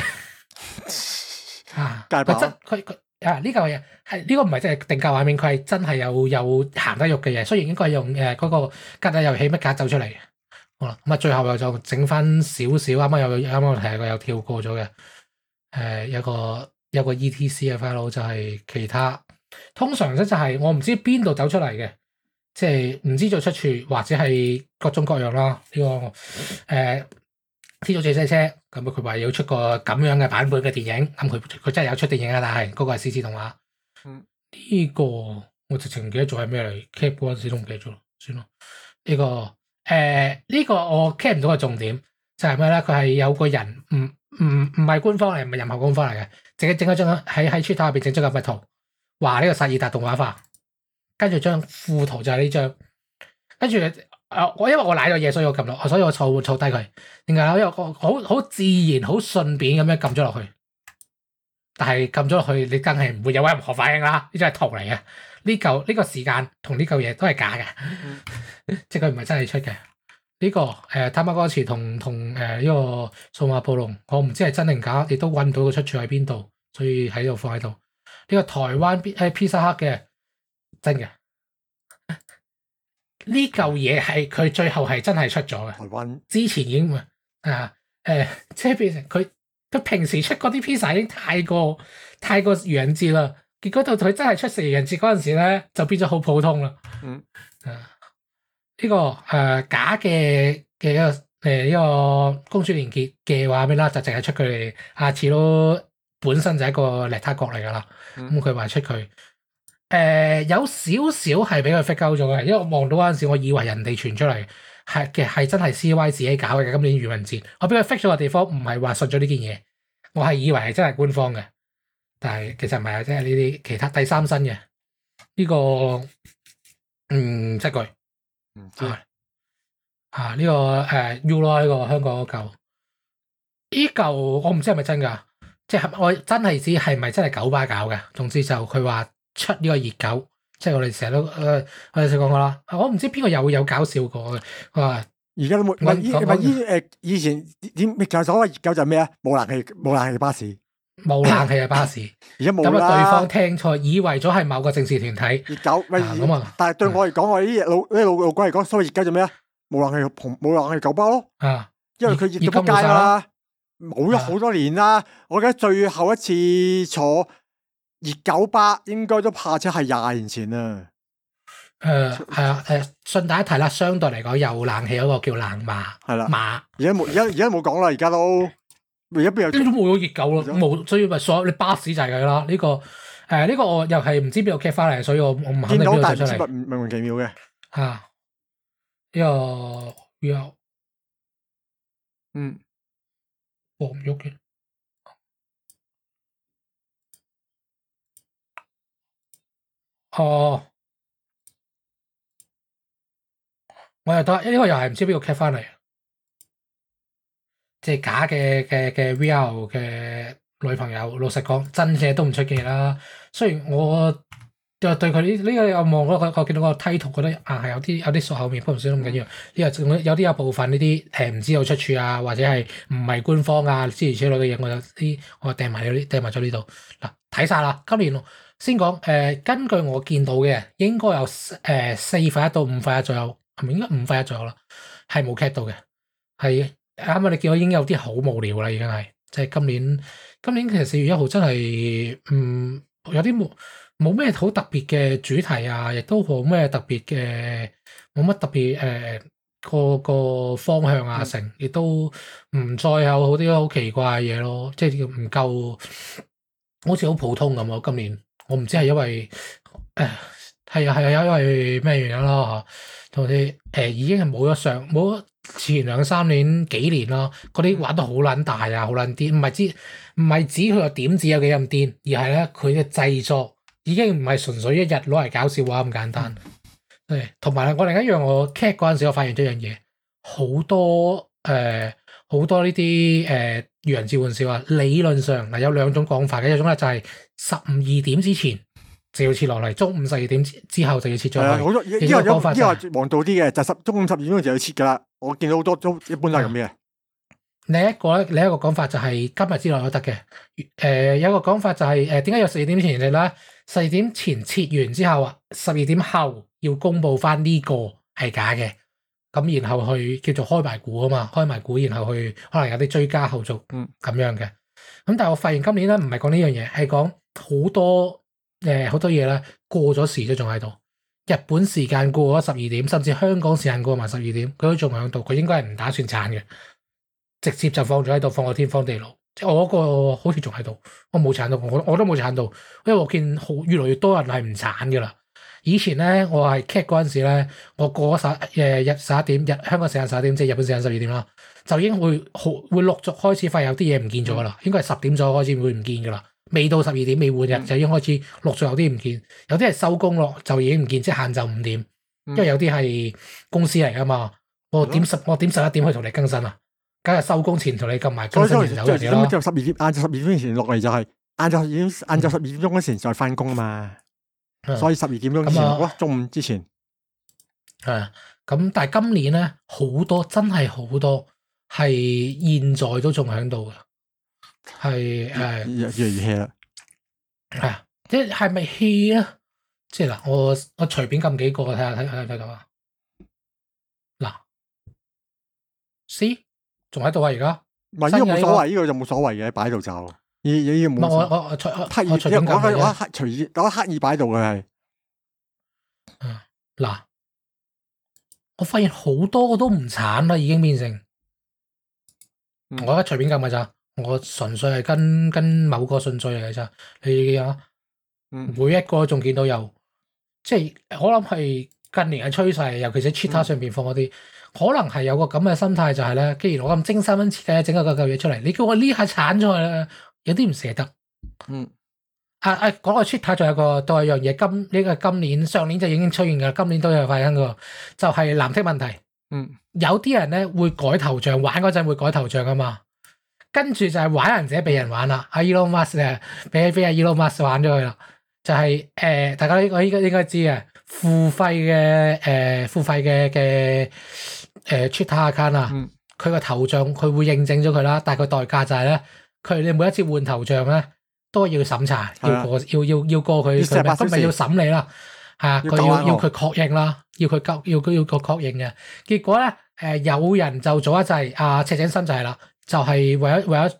啊？佢呢嚿嘢係呢個唔係真係定格畫面，佢係真係有行得喐嘅嘢。雖然應該係用嗰個格鬥遊戲乜格走出嚟嘅。好啦，咁啊最後又就整翻少少，啱啱我提過有跳過咗嘅，有個 ETC 嘅 file 就係其他，通常咧就係我唔知邊度走出嚟嘅，即係唔知做出處或者係各種各樣啦。呢個天竺這些車咁佢話要出個咁樣嘅版本嘅電影，咁佢真係有出電影啊，但係嗰個係 CG 動畫。呢個我直情唔記得咗係咩嚟 ，cap 嗰陣時都唔記得咗，算咯。呢個我 cap 唔到個重點就係咩咧？佢係有個人唔係官方嚟，唔係任何官方嚟嘅。整咗張喺 Twitter 入邊整咗個圖，話呢個薩爾達動畫化，跟住張副圖就係呢張，跟住我因為我賴咗嘢，所以我撳落，所以我儲低佢。點解？因為我好自然、好順便咁樣撳咗落去，但係撳咗落去，你梗係唔會有任何反應啦。呢張係圖嚟嘅，呢個時間同呢嚿嘢都係假嘅，即係佢唔係真係出嘅。呢個他媽哥池同呢個數碼暴龍，我唔知係真定假，亦都揾唔到個出處喺邊度，所以喺度放喺度。呢個台灣披薩克嘅真嘅，呢嚿嘢係佢最後係真係出咗嘅。台灣之前已經即係變成佢平時出嗰啲披薩已經太過愚人節啦，結果到佢真係出成愚人節嗰陣時咧，就變咗好普通啦。呢個假嘅一個呢個公主連結嘅話咩啦，就淨係出佢哋阿次都本身就係一個Letta國嚟噶啦，咁佢話出佢有少少係俾佢 fake out 咗嘅，因為我望到嗰陣時，我以為人哋傳出嚟係真係 CY 自己搞嘅。今年愚人節，我俾佢 fake 咗個地方，唔係話信咗呢件嘢，我係以為係真係官方嘅，但係其實唔係啊，即係呢啲其他第三身嘅呢個7句。呢個U 咯，呢個香港嗰嚿，呢嚿我唔知係咪真噶，即係我真係知係咪真係九巴搞嘅。總之就佢話出呢個熱狗，即係我哋成日都我哋成日講過啦。我唔知邊個有搞笑過嘅。 而家都冇，以前點就所謂熱狗就係咩啊？冇冷氣巴士， 冇冷氣嘅巴士。而家冇啦。咁對方聽錯，以為咗係某個政治團體熱狗。咁啊，但係對我嚟講，我啲老鬼嚟講，所謂熱狗就咩啊？冇冷氣九巴咯。因為佢熱到撲街啦，冇咗好多年啦。我記得最後一次坐熱狗巴，應該都怕車係20年前啦。 係啊，順帶一提啦，相對嚟講有冷氣嗰個叫冷馬， 係啦。 馬而家冇講啦，而家都邊有？ 呢都冇咗熱狗咯，冇，所以咪所有你巴士就係㗎啦。呢個我又係唔知邊度 get 翻嚟，所以我唔肯定邊度出嚟。見到但係明明其妙嘅嚇，呢個播唔喐嘅。哦，我又得呢個又係唔知邊個 cap 翻嚟，即係假嘅VR 嘅女朋友。老實講，真嘅都唔出奇啦。雖然我就對佢呢個有望我見到個 title 覺得係有啲熟口面，不過唔算咁緊要。呢個有啲有部分呢啲唔知道出處啊，或者係唔係官方啊諸如此類嘅嘢，我掟埋咗呢度嗱，睇晒啦。今年先講根據我見到嘅應該有4分1到5分1左右，係咪應該5分1左右啦？係冇 cap 到嘅，係啱啱你見到已經有啲好無聊啦，已經係即係今年其實4月1號真係有啲冇咩好特別嘅主題啊，亦都冇咩特別嘅冇乜特別個方向啊成，亦都唔再有好啲好奇怪嘅嘢咯，即係唔夠好似好普通咁咯。今年我唔知係因為係啊，因為咩原因啦嚇，同啲已經係冇咗前2-3年幾年啦，嗰啲玩得好撚大啊，好撚癲，唔係指佢個點子有幾咁癲，而係咧佢嘅製作已經唔係純粹一日攞嚟搞笑話咁簡單。同埋我另一樣我 cat 嗰陣時，我發現咗一樣嘢，好多呢啲愚人節玩笑啊，理論上有2種講法嘅，一種咧就係12點之前就要切落嚟，中午12點之後就要切咗去。 好多呢個黃道啲嘅，就中午12點就要切噶啦。我見到好多都一般都係咁嘅。 另一個講法就係今日之內都得嘅。有一個講法就係點解要12點前嚟咧？12點前切完之後12點後要公佈翻呢個係假嘅，咁然後去叫做開埋估啊嘛，開埋估然後去可能有啲追加後續咁樣嘅。咁但係我發現今年咧唔係講呢樣嘢，係講好多嘢咧過咗時都仲喺度。日本時間過咗12點，甚至香港時間過埋12點，佢都仲喺度。佢應該係唔打算鏟嘅，直接就放咗喺度，放個天荒地老。即係我嗰個好似仲喺度，我冇鏟到，我都冇鏟到，因為我見越來越多人係唔鏟㗎啦。以前咧，我係 cat 嗰陣時咧，我過咗11點，香港時間11點，即係日本時間12點啦，就已經會陸續開始發現有啲嘢唔見咗㗎啦。應該係10點左右開始會唔見㗎啦。未到12點未換日就已經開始陸續有啲唔見，有啲係收工咯就已經唔見，即係限就5點，因為有啲係公司嚟㗎嘛。我點11點去同你更新啊？梗係收工前同你撳埋更新完走嘅咯。 就12點，晏晝12點前落嚟就係晏晝12點鐘嗰時再翻工啊嘛。所以12點鐘之前落咯，中午之前。 咁但係今年咧真係好多係現在都仲喺度嘅。係越嚟越 hea 啦， 即係咪 hea 啊？即係嗱，我隨便撳幾個睇到啊。嗱，C 仲喺度啊，而家唔係呢個冇所謂，呢個就冇所謂嘅，擺喺度就要冇。我隨便撳嘅，我刻意擺喺度嘅係。 嗱，我發現好多個都唔鏟啦，已經變成我而家隨便撳嘅咋。我純粹係跟某個順序嚟嘅咋，你啊，每一個仲見到有，即係我諗係近年嘅趨勢，尤其是 Twitter 上邊放嗰啲，可能係有個咁嘅心態就係咧，既然我咁精心咁設計整一個嚿嘢出嚟，你叫我呢下鏟咗去咧，有啲唔捨得。講個 Twitter 仲有個都係樣嘢，今年上年就已經出現㗎啦，今年都有發生過，就係藍色問題。有啲人咧會改頭像，玩嗰陣會改頭像啊嘛。跟住就係玩人者被人玩啦，阿 Elon Musk 俾阿 Elon Musk 玩咗佢啦，就係大家應該知嘅付費嘅Twitter account 啊，佢個頭像佢會認證咗佢啦，但係佢代價就係咧，你每一次換頭像咧都要審查，要過佢，咁咪要審理啦，佢要佢確認啦，要佢確認嘅，結果咧有人就做一劑赤井新就係啦。就係為咗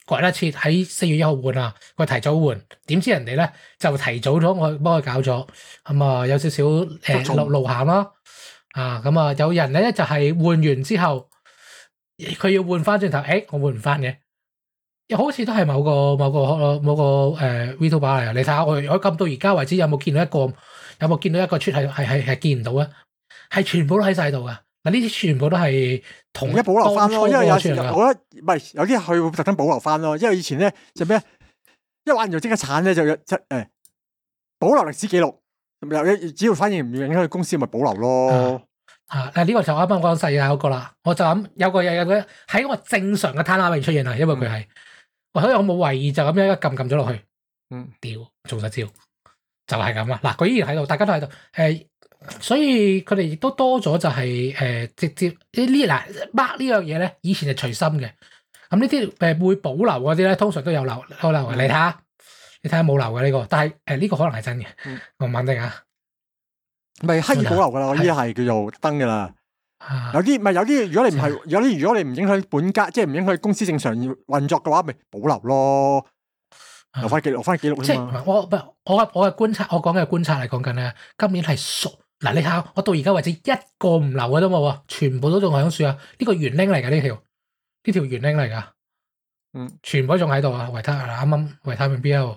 改得切喺4月1號換啊，佢提早換，點知人哋咧就提早咗，我幫佢搞咗，咁啊有少少路行咯，啊咁啊有人咧就係換完之後，佢要換翻轉頭，我換唔翻嘅，又好似都係某個Vtuber 嚟啊！你睇下我撳到而家為止有冇見到一個出係見唔到啊？係全部都喺晒度噶。嗱呢啲全部都係同一保留翻咯，因為有時我覺得唔係有啲佢會特登保留翻咯，因為以前咧就咩一玩完就即刻鏟咧就保留歷史記錄，只要反應唔影響公司咪保留咯。 呢個就啱啱講細嘅嗰個啦，我就諗有個嘢喺我正常嘅攤位入面出現啊，因為佢係所以我冇懷疑就咁樣一撳咗落去，屌中實招就係咁啦。嗱佢依然喺度，大家都喺度所以佢哋亦都多咗就係直接mark 呢樣嘢咧，以前係隨心嘅。咁呢啲會保留嗰啲咧，通常都有留嘅。你睇下冇留嘅呢個，但係呢個可能係真嘅，我唔肯定啊。 咪刻意保留噶啦，我呢啲係叫做登噶啦。有啲如果你唔係，如果你唔影響本家，即係唔影響公司正常運作嘅話，咪保留咯。留翻記錄即係我嘅觀察，我講嘅觀察嚟講緊咧，今年係熟。嗱，你睇下，我到而家為止一個唔留嘅都冇啊，全部都仲喺樹啊！呢個圓鈴嚟㗎，呢條圓鈴嚟㗎，全部都仲喺度啊！維他啱啱維他命 B 喺度，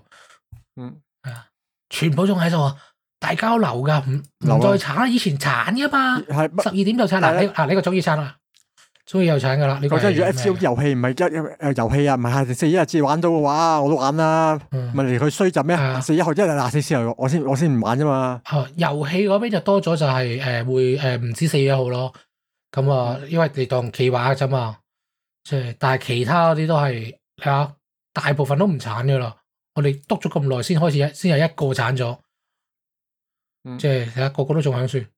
全部仲喺度啊！大家都留㗎，唔再鏟，以前鏟㗎嘛，12點就鏟嗱，呢個終於鏟啦，終於又鏟㗎啦！呢個真係如果 FCO 遊戲唔係遊戲啊，唔係4月1日至玩到嘅話，我都玩啦。問嚟佢衰就咩？4月1號即係24時候，我先唔玩啫嘛。遊戲嗰邊就多咗就係會唔止4月1號咯。咁啊，因為你當企劃啫嘛。即係但係其他嗰啲都係大部分都唔鏟㗎啦。我哋督咗咁耐先開始先有一個鏟咗。即係睇下個個都仲喺樹。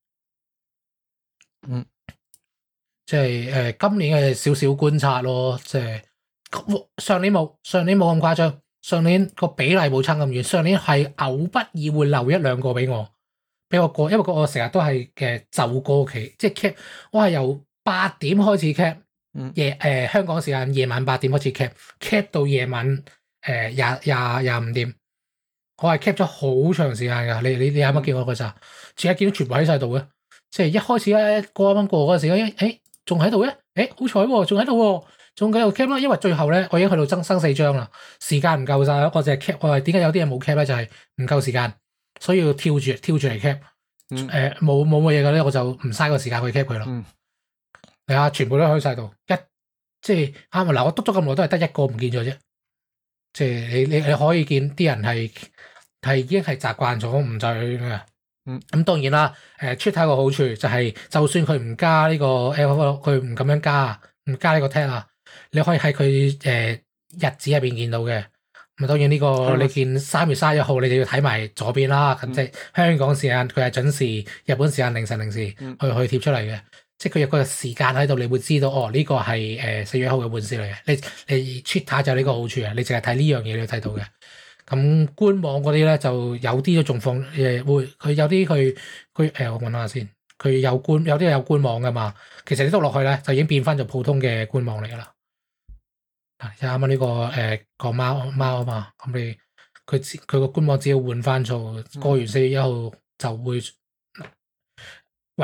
即係今年嘅少少觀察咯，即係上年冇咁誇張，上年個比例冇差咁遠，上年係偶不爾會留一兩個俾我過，因為我成日都係就過期，即係 cap， 我係由8點開始 cap，香港時間夜晚8點開始 cap 到夜晚25點，我係 cap 咗好長時間㗎，你啱啱見我嗰陣，而家見到全部喺晒度嘅，即係一開始咧過啱啱過嗰陣時，仲喺度嘅，好彩喎，仲喺度喎，仲繼續 cap 啦，因為最後咧，我已經去到生4張啦，時間唔夠晒，我淨係 cap，我係點解有啲嘢冇 cap 咧？就係唔夠時間，所以要跳住嚟 cap，冇乜嘢嘅咧，我就唔嘥個時間去 cap 佢咯。係啊，全部都喺晒度，即係啱嗱，我督咗咁耐都係得一個唔見咗啫，即係你可以見啲人係已經係習慣咗唔再嘅。咁當然啦，出睇個好處就係，就算佢唔加呢個 佢唔咁樣加，唔加呢個 tag 啊，你可以喺佢日子入邊見到嘅。咁當然呢個你見3月31號，你就要睇埋左邊啦。咁即係香港時間佢係準時，日本時間凌晨0時去貼出嚟嘅。即係佢有個時間喺度，你會知道呢個係4月1號嘅換市嚟嘅。你出睇就有呢個好處啊！你淨係睇呢樣嘢，你都睇到嘅。咁官網嗰啲咧就有啲都仲放會，佢有啲佢我問下先，佢有啲有官網噶嘛？其實你督落去咧就已經變翻做普通嘅官網嚟噶啦。啱啱呢個講貓啊嘛，咁佢個官網只要換翻做過完4月1號就會喂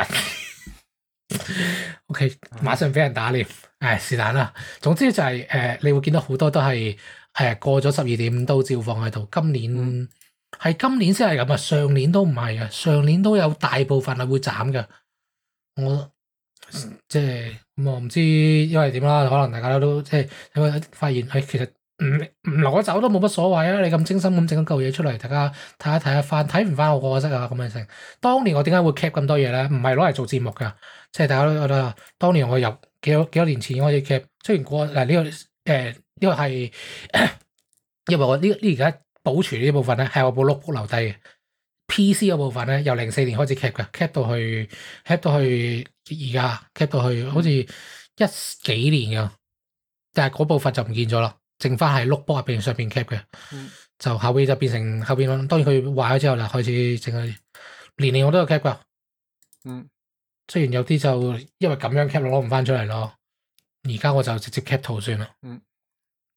，OK， 馬上俾人打臉，是但啦。總之就係你會見到好多都係。過咗12點都照放喺度。今年先係咁啊，上年都唔係啊，上年都有大部分係會斬嘅。我即係我唔知因為點啦，可能大家都即係因為發現其實唔攞走都冇乜所謂啊。你咁精心咁整一嚿嘢出嚟，大家睇下翻，睇唔翻我可惜啊咁樣成。當年我點解會 cap 咁多嘢咧？唔係攞嚟做節目㗎，即係大家都覺得當年我由幾多年前開始 cap，雖然過呢個呢個係因為我呢而家保存呢部分咧，係我部 notebook 留低嘅。PC 嗰部分咧，由04年開始 cap 嘅，cap 到去而家 cap 到去好似10幾年㗎。但係嗰部分就唔見咗啦，剩翻係 notebook 入邊上邊 cap 嘅。就後尾就變成後邊，當然佢壞咗之後就開始整嗰啲，年我都有 cap 㗎。雖然有啲就因為咁樣 cap 攞唔翻出嚟咯，而家我就直接 cap 圖算啦。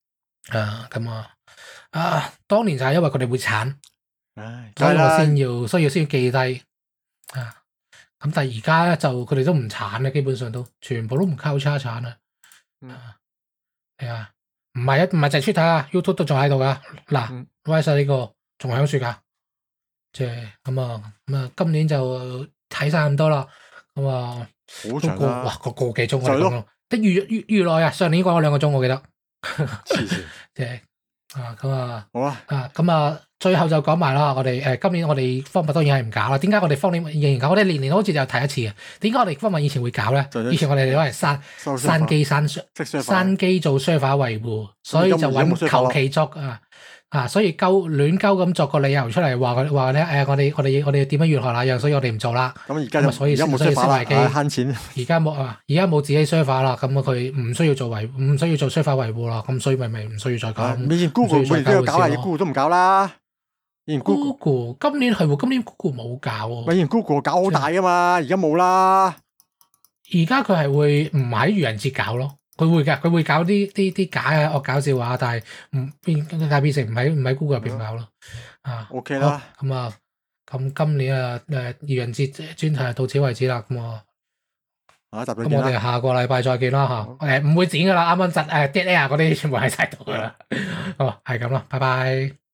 當年就係因為佢哋會鏟， 唉， 所以我梗係啦， 先要記低啊。咁但係而家咧就佢哋都唔鏟咧，基本上都全部都唔交叉鏟啦。係啊，唔係淨係 Twitter 啊 ，YouTube 都仲喺度噶。嗱，Rise 呢個仲響樹噶，即係咁啊，今年就睇晒咁多啦。咁啊， 好長啦， 哇個幾鐘就係咯我哋講咯，得預耐啊！上年講咗2個鐘，我記得。 黐線， 即係咁啊， 好啊， 咁啊，最後就講埋啦。我哋今年我哋方物當然係唔搞啦。點解我哋方年仍然搞？我哋年好似就睇一次嘅。點解我哋方物以前會搞咧？以前我哋攞嚟山機做 server 維護，所以就揾求其作所以亂鳩咁作個理由出嚟話咧我哋點樣越學那樣，所以我哋唔做啦。 咁而家就所以冇 server 啦，慳錢。 而家冇自己 server 啦，咁佢唔需要做 server 維護啦，咁所以咪唔需要再搞。 以前 Google 每年都要搞啊，而 Google 都唔搞啦。以前 Google 今年係喎，今年 Google 冇搞喎。 以前 Google 搞好大噶嘛，而家冇啦。 而家佢係會唔喺愚人節搞咯？佢會㗎，佢會搞啲假嘅惡搞笑話，但係變成唔喺 Google 入邊搞咯。 OK 啦。 咁今年愚人節專題到此為止啦。咁我哋下個禮拜再見啦嚇。唔會剪噶啦，啱啱dead air 嗰啲全部喺晒度噶啦。係咁啦，拜拜。